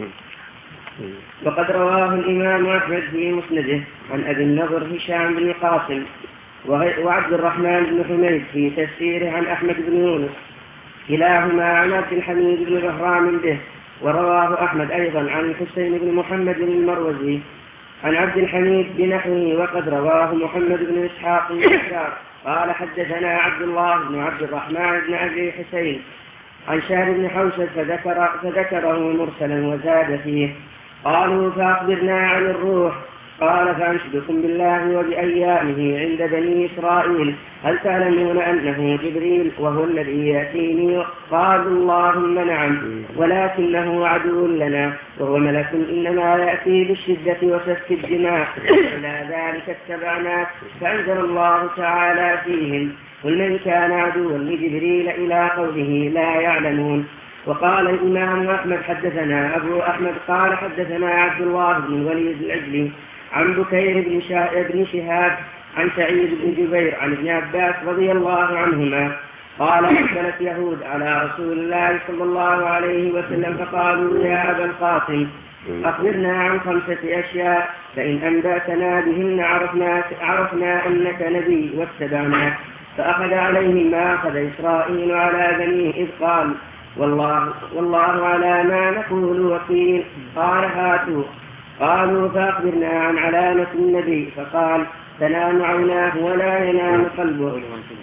وقد رواه الإمام أحمد في مسنده عن أبي النضر هشام بن القاسم وعبد الرحمن بن حميد في تفسيره عن أحمد بن يونس كلاهما عن عبد الحميد بن بهرام به. ورواه أحمد أيضا عن الحسين بن محمد المروزي عن عبد الحميد بنحوه. وقد رواه محمد بن إسحاق الشعر قال حدثنا عبد الله بن عبد الرحمن بن أبي حسين عن شهر بن حوشب فذكره مرسلا وزاد فيه. قالوا فأخبرنا عن الروح. قال فأنشدكم بالله وبأيامه عند بني إسرائيل، هل تعلمون أنه جبريل وهو الذي يأتيني؟ قالوا اللهم نعم، ولكنه عدو لنا وهو ملك إنما يأتي بالشدة وسفك الدماء، إلى ذلك اتبعناك. فأنزل الله تعالى فيهم قل من كان عدوا لجبريل إلى قوله لا يعلمون. وقال الإمام أحمد حدثنا أبو أحمد قال حدثنا عبد الله بن الوليد العجلي عن بكير بن شهاب عن سعيد بن جبير عن ابن عباس رضي الله عنهما قال أقبلت يهود على رسول الله صلى الله عليه وسلم فقالوا يا أبا القاسم أخبرنا عن 5 أشياء فإن أنبأتنا بهن عرفنا أنك نبي واتبعناك. فأخذ عليهم ما أخذ إسرائيل على بنيه إذ قال والله على ما نقول وكيل. قال هاتوا. قالوا فأخبرنا عن علامة النبي. فقال تنام عيناه ولا ينام قلبه.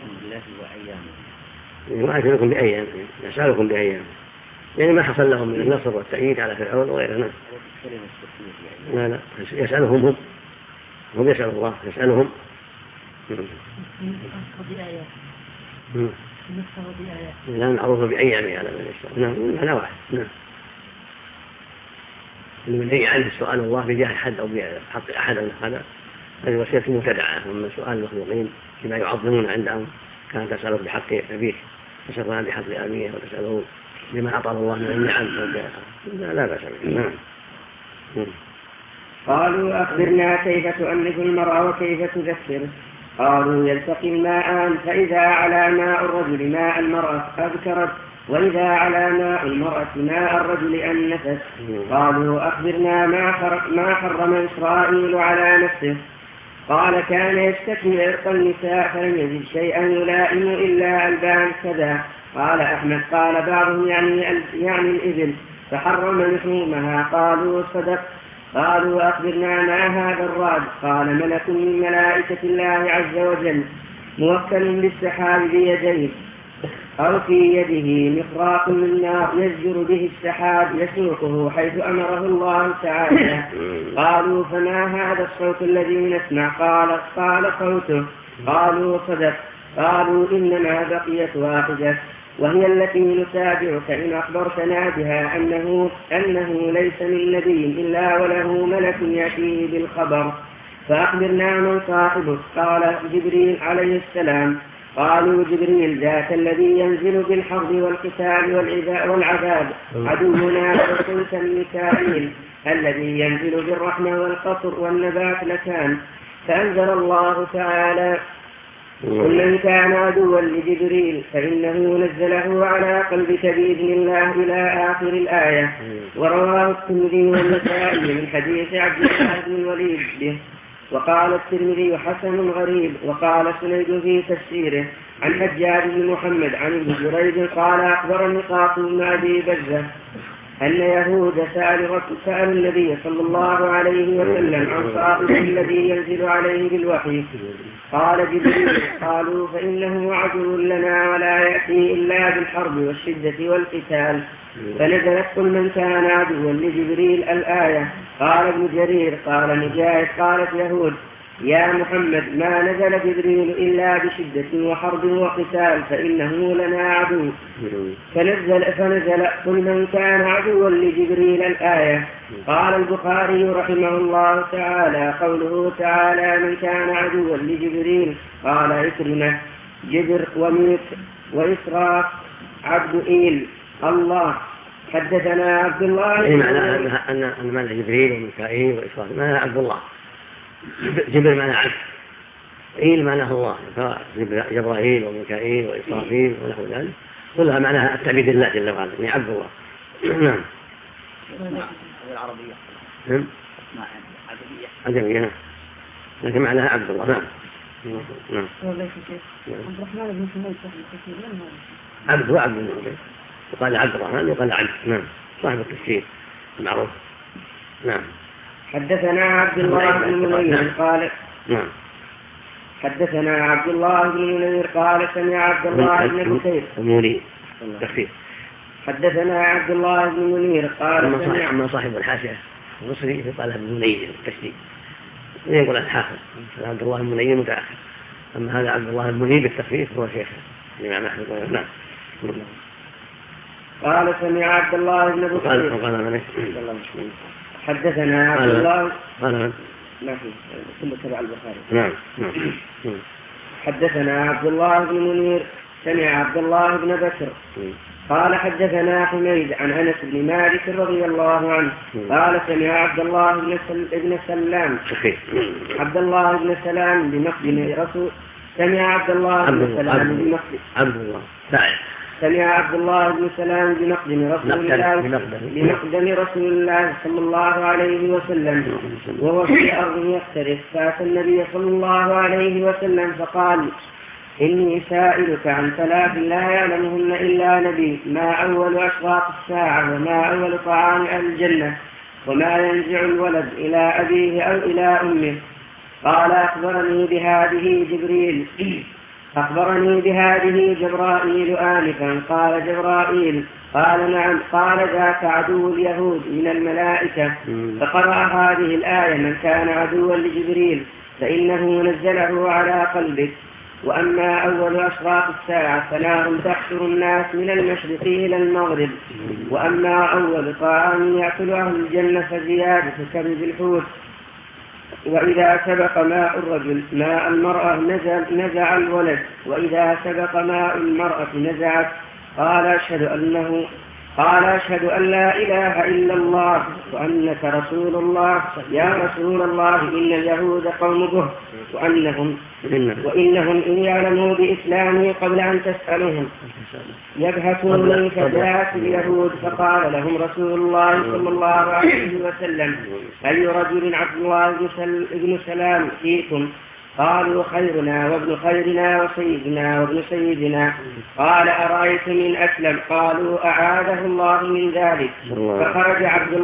يؤثركم بأيام، يسألكم بأيام، يعني ما حصل لهم من النصر والتأييد على فرعون وغيره. لا يسألهم هم يسأل الله يسألهم. لا نعرف بأيامه على من يسأل. نعم أنا واحد. نعم من أي عنده سؤال الله بجاه أحد أو بحق أحد أو هذا هذه وسيلة مبتدعة. أما سؤال المخلوقين بما يعظمون عندهم كان تسأله بحق أبيه تسأله بحق أبيه وتسأله بما أعطاه الله من النعم لا بأس به. نعم. قالوا أخبرنا كيف تؤنث المرأة وكيف تذكر؟ قالوا يلتقي الماءان فإذا على ماء الرجل ماء المرأة أذكرت وإذا على ماء المرأة ماء الرجل أنثت. قالوا أخبرنا ما حرم إسرائيل على نفسه؟ قال كان يشتكي عرق النساء فلم يجد شيئا يلائم إلا ألبان كذا. قال أحمد قال بعضهم يعني الإبل فحرم لحومها. قالوا صدق. قالوا أخبرنا ما هذا الرعد؟ قال ملك من ملائكة الله عز وجل موكل بالسحاب بيديه أو في يده مخراق من نار يزجر به السحاب يسوقه حيث أمره الله تعالى. قالوا فما هذا الصوت الذي نسمع؟ قال صوته. قالوا صدق. قالوا إنما بقيت واحدة وهي التي نتابعك إن أخبرتنا بها أنه ليس من نبي إلا وله ملك يأتيه بالخبر فأخبرنا من صاحبه. قال جبريل عليه السلام. قالوا جبريل ذاك الذي ينزل بالحرب والقتال والعذاب. عدونا فقلت ميكائيل الذي ينزل بالرحمة والقصر والنبات لكان. فأنزل الله تعالى قل من كان عدوا لجبريل فإنه نزله على قلبك بإذن الله إلى آخر الآية. ورواه الترمذي والنسائي من حديث عبد الله بن الوليد به. وقال الترمذي حسن غريب. وقال سنيد في تفسيره عن حجاج بن محمد عن ابن جريج قال أخبرني قاسم بن أبي بزة أن يهود سألوا النبي صلى الله عليه وسلم عن صاحبه الذي ينزل عليه بالوحي. قال جبريل. قالوا فإنه عدو لنا ولا يأتي إلا بالحرب والشدة والقتال. فنزلت قل من كان عدوا لجبريل الآية. قال ابن جرير قال نجاية قالت يهود يا محمد ما نزل جبريل إلا بشدة وحرب وقتال فإنه لنا عدو. فنزل قل من كان عدوا لجبريل الآية. قال البخاري رحمه الله تعالى قوله تعالى من كان عدوا لجبريل. قال إكرمة جبر وميت وإسراف عبد إيل الله. حدثنا عبد الله معنى أن معنى جبريل وميكائيل وإسرافيل معنى عبد الله. جبريل معنى عبد، إيل معناه الله، جبرائيل وميكائيل وإسرافيل ونحو ذلك كلها معناها التعبيد لله جل وعلا يعني عبد الله. نعم. العربية عجمية لكن معناها عبد الله. نعم. نعم. عبد الرحمن بن حميد عبد وعبد بن حميد وقال عبد الرحمن وقال عبد. نعم صاحب التفسير المعروف. نعم. حدثنا عبد الله بن منير قال نعم. حدثنا عبد الله بن منير قال سمع عبد الله بن بكير منير تخفيف. حدثنا عبد الله بن منير قال أما صاحب الحاشية المصري قال ابن منير التشديد يقول الحافظ عبد الله بن منير متأخر. أما هذا عبد الله بن منير بالتخفيف هو شيخ الإمام أحمد. نعم. قال سمع عبد الله بن بكير حدثنا عبد الله ما في كله تبع البخاري. نعم. حدثنا عبد الله بن منير سمع عبد الله بن بكر قال حدثنا حميد عن أنس بن مالك رضي الله عنه قال سمع عبد الله بن سلام عبد الله بن سلام بمقدم رسول سمع عبد الله بن سلام بمقدم عبد الله سمع عبد الله بن سلام بمقدم رسول الله صلى الله عليه وسلم وهو في أرض يختلف. فأتى النبي صلى الله عليه وسلم فقال إني سائلك عن ثلاث لا يعلمهن إلا نبي ما أول أشراط الساعة وما أول طعام أهل الجنة وما ينزع الولد إلى أبيه أو إلى أمه. قال أخبرني بهذه جبرائيل آنفا. قال جبرائيل قال نعم. قال ذاك عدو اليهود من الملائكة. فقرأ هذه الآية من كان عدوا لجبريل فإنه نزله على قلبك. وأما أول أشراط الساعة فنار تحشر الناس من المشرق إلى المغرب. وأما أول طعام يأكل أهل الجنة فزيادة كبد الحوت. وإذا سبق ماء الرجل ماء المرأة نزع الولد وإذا سبق ماء المرأة نزعت. قال أشهد أن لا إله إلا الله وأنك رسول الله. يا رسول الله إن اليهود قوم به وإنهم إن يعلموا بإسلامه قبل أن تسألهم يبهتوني. فجاءت اليهود فقال لهم رسول الله صلى الله عليه وسلم أي رجل عبد الله بن سلام فيكم؟ قالوا خيرنا وابن خيرنا وسيدنا وابن سيدنا. قال أرأيت من أسلم؟ قالوا أعاذه الله من ذلك. فخرج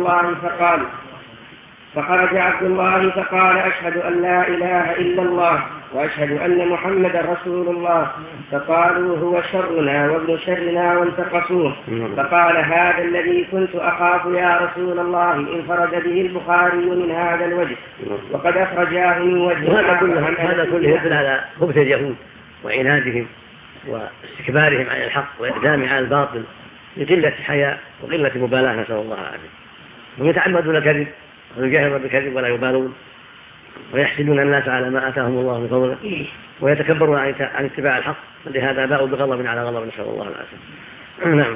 عبد الله فقال أشهد أن لا إله إلا الله وأشهد أن محمد رسول الله. فقالوا هو شرنا وابن شرنا وانتقصوه. فقال هذا الذي كنت أخاف يا رسول الله انفرد به البخاري من هذا الوجه وقد أخرجاه من وجه. هذا كله يدل على خبث اليهود وعنادهم واستكبارهم عن الحق وإقدامهم على الباطل لقلة حياء وقلة مبالاة نسأل الله العافية. هم يتعمدون الكذب ويجاهرون بالكذب ولا يبالون ويحسدون الناس على ما آتاهم الله من فضله ويتكبرون عن اتباع الحق، لهذا باءوا بغضب على غضب، نسأل الله العافية.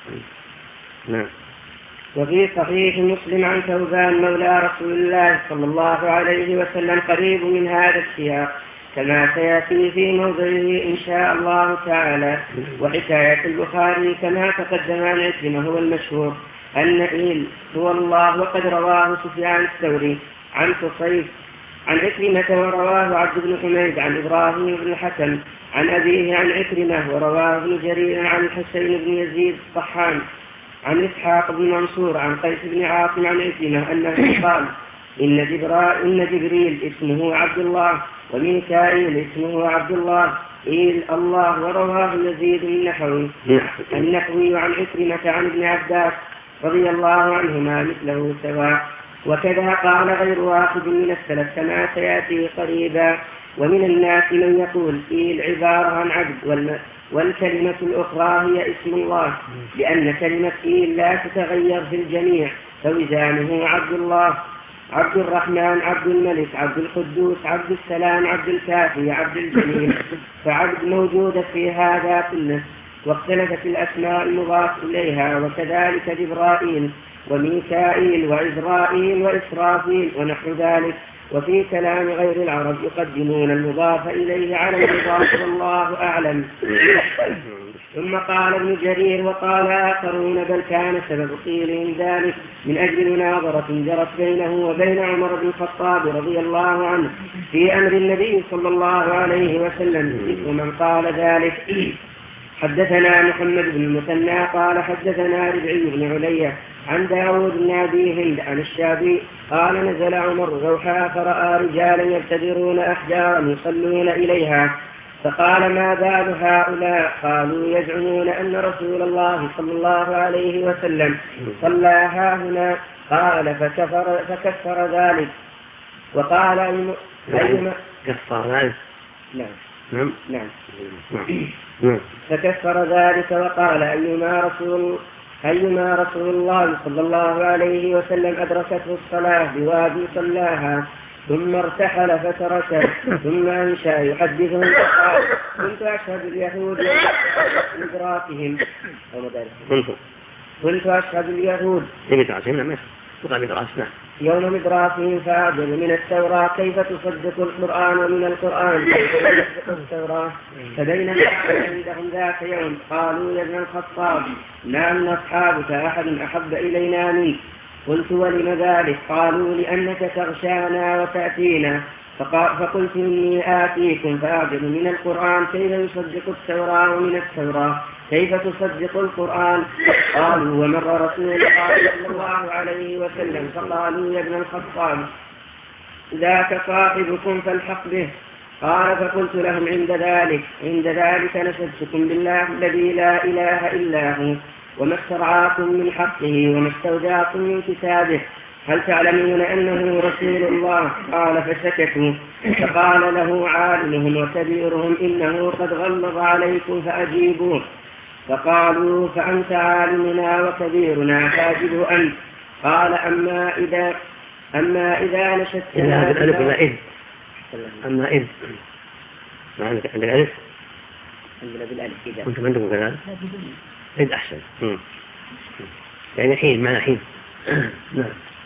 نعم. وفي صحيح مسلم عن ثوبان مولى رسول الله صلى الله عليه وسلم قريب من هذا السياق كما سيأتي في موضعه إن شاء الله تعالى. وحكاية البخاري كما تقدم عن عكرمة هو المشهور النئيل هو الله، وقد رواه سفيان الثوري عن قصيف عن عكرمة، ورواه عبد بن حميد عن إبراهيم بن الحكم عن أبيه عن عكرمة، ورواه ابن جرير عن الحسين بن يزيد الطحان عن إسحاق بن منصور عن قيس بن عاصم عن عكرمة أنه قال إن جبريل اسمه عبد الله، وميكائيل اسمه عبد الله الله. ورواه يزيد النحوي عن عكرمة عن ابن عباس رضي الله عنهما مثله سواء. وكذا قال غير واحد من السلف كما سيأتي قريبا. ومن الناس من يقول عبارة عن عبد، والكلمة الأخرى هي اسم الله، لأن كلمة لا تتغير في الجميع، فوزانه عبد الله، عبد الرحمن، عبد الملك، عبد القدوس، عبد السلام، عبد الكافي، عبد الجليل، فعبد موجودة في هذا كله. واختلفت الأسماء المضاف إليها، وكذلك جبرائيل وميكائيل وإزرائيل وإسرافيل ونحو ذلك. وفي كلام غير العرب يقدمون المضاف إليه على المضاف والله أعلم. ثم قال ابن جرير وقال آخرون بل كان سبب قيلهم ذلك من أجل مناظرة جرت بينه وبين عمر بن الخطاب رضي الله عنه في أمر النبي صلى الله عليه وسلم. ومن قال ذلك حدثنا محمد بن المثنى قال حدثنا ربعي بن علية عن داود بن أبي هند عن الشافعي قال نزل عمر روحا فرأى رجالا يبتدرون أحجارا يصلون إليها، فقال ما بال هؤلاء؟ قالوا يزعمون أن رسول الله صلى الله عليه وسلم صلى هاهنا. قال فكفر ذلك وقال أيما كفر ذلك. نعم. فكفر ذلك وقال أيما رسول الله صلى الله عليه وسلم أدركته الصلاة بوادي صلاها ثم ارتحل فتركه ثم أنشأ يحدثهم فقال كنت أشهد اليهود مدراتهم كنت أشهد اليهود يوم مدراسهم فأعجب من التوراة كيف تصدق القرآن ومن القرآن كيف تصدق التوراة. فبينما عندهم ذاك يوم قالوا يا ابن الخطاب نعم أصحابك أحد أحب إلينا منك. قلت ولم ذلك؟ قالوا لأنك تغشانا وتأتينا. فقلت إني آتيكم فأعجب من القرآن كيف يصدق التوراة ومن التوراة كيف تصدق القرآن. قالوا ومر رسول الله صلى الله عليه وسلم فقالوا يا ابن الخطاب ذاك صاحبكم فالحق به. قال فقلت لهم عند ذلك نشدتكم بالله الذي لا إله إلا هو وما استرعاكم من حقه وما استودعكم من كتابه، هل تعلمون أنه رسول الله؟ قال فسكتوا. فقال له عالمهم وكبيرهم إنه قد غلظ عليكم فأجيبوه. فقالوا فأنت عالمنا وكبيرنا فأجب أنت. قال أما إذا نشدتنا أما إذ ما عندك ألف كنت عندكم كذلك إذ أحسن يعني حين معنى حين. نعم.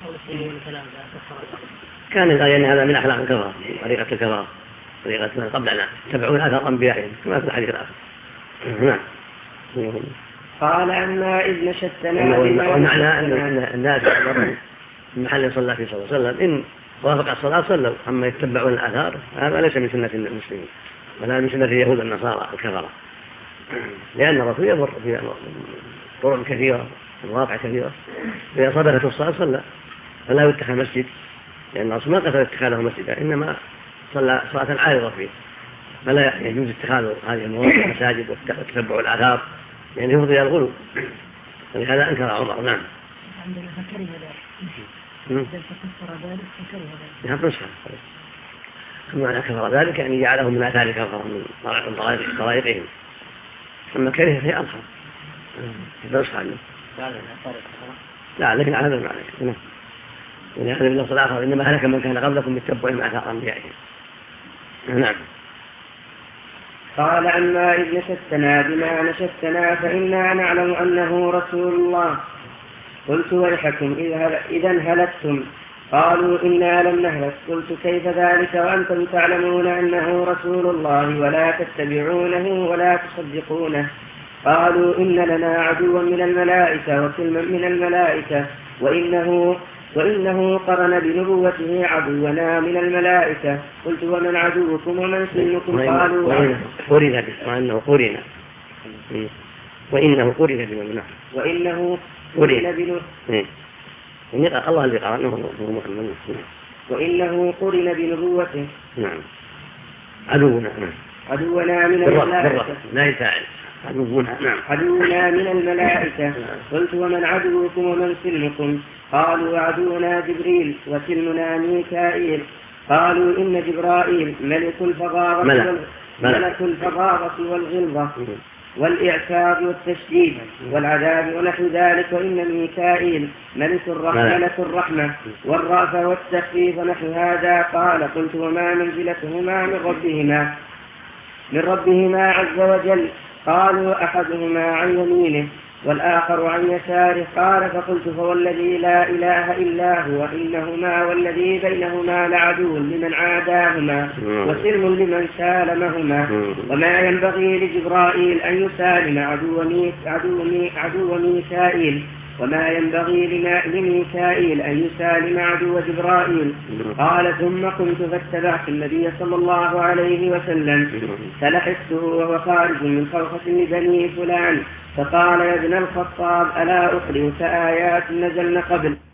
كان يعني هذا من أخلاق الكفار، طريقة الكفار، طريقة من قبلنا تبعون أثر أنبيائهم كما في الحديث الآخر. نعم. قال أما إذ نشدتنا ومعنى أن الناس المحل صلى فيه صلى الله عليه وسلم إن وافق الصلاة صلوا، أما يتبعون الآثار هذا ليس من سنة المسلمين ولا من سنة اليهود النصارى الكفرة، لأن الرسول يمر في طرق كثيرة مواقع كثيرة إذا صدقته الصلاة صلى، فلا يتخذ مسجد، لأن الرسول ما قصد اتخاذه مسجدا إنما صلى صلاة عارضة فيه، فلا يجوز اتخاذ هذه المواقع مساجد وتتبع الآثار يعني يفضي الغلو، ولهذا أنكر عمر. نعم. معنى كفر ذلك يعني جعله من آثار كفر من طرائقهم، أما كره فهي أرخى لا لكن على هذا المعنى. ولهذا في النص الآخر إنما هلك من كان قبلكم بالتبعهم آثار أنبيائهم. نعم. قال عما إذ نشدتنا بما نشدتنا فإنا نعلم أنه رسول الله. قلت ويحكم إذا هلكتم. قالوا إنا لم نهلك. قلت كيف ذلك وأنتم تعلمون أنه رسول الله ولا تتبعونه ولا تصدقونه. قالوا إن لنا عدوا من الملائكة وكلما من الملائكة وإنه قرن بنبوته عدونا من الملائكة. قلت ومن عدوكم ومن سنكم؟ قالوا قرن وأنه قرن وإنه قرن بنبوته وإنه قرن الله اللي قرأ أنه محمد. وإنه قرن بنبوته. نعم. عدونا من الملائكة لا يفعل عدونا من الملائكة. قلت ومن عدوكم ومن سلمكم؟ قالوا عدونا جبريل وسلمنا ميكائيل. قالوا إن جبرائيل ملك الفظاظة والغلظة والإعساب والتشديد والعذاب ونحو ذلك. وإن ميكائيل ملك الرحمة والرأفة والتخفيف ونحو هذا. قال قلت وما منزلتهما من ربهما عز وجل؟ قالوا أحدهما عن يمينه والآخر عن يساره. قال فقلت فوالذي لا إله إلا هو إنهما والذي بينهما لعدو لمن عاداهما وسلم لمن سالمهما. وما ينبغي لجبرائيل أن يسالم عدو ميكائيل وما ينبغي لميكائيل أن يسالم عدو جبرائيل. قال ثم قمت فاتبعت النبي صلى الله عليه وسلم فلحقته وهو خارج من خوخة لبني فلان فقال يا ابن الخطاب ألا أخبرك آيات نزلن قبل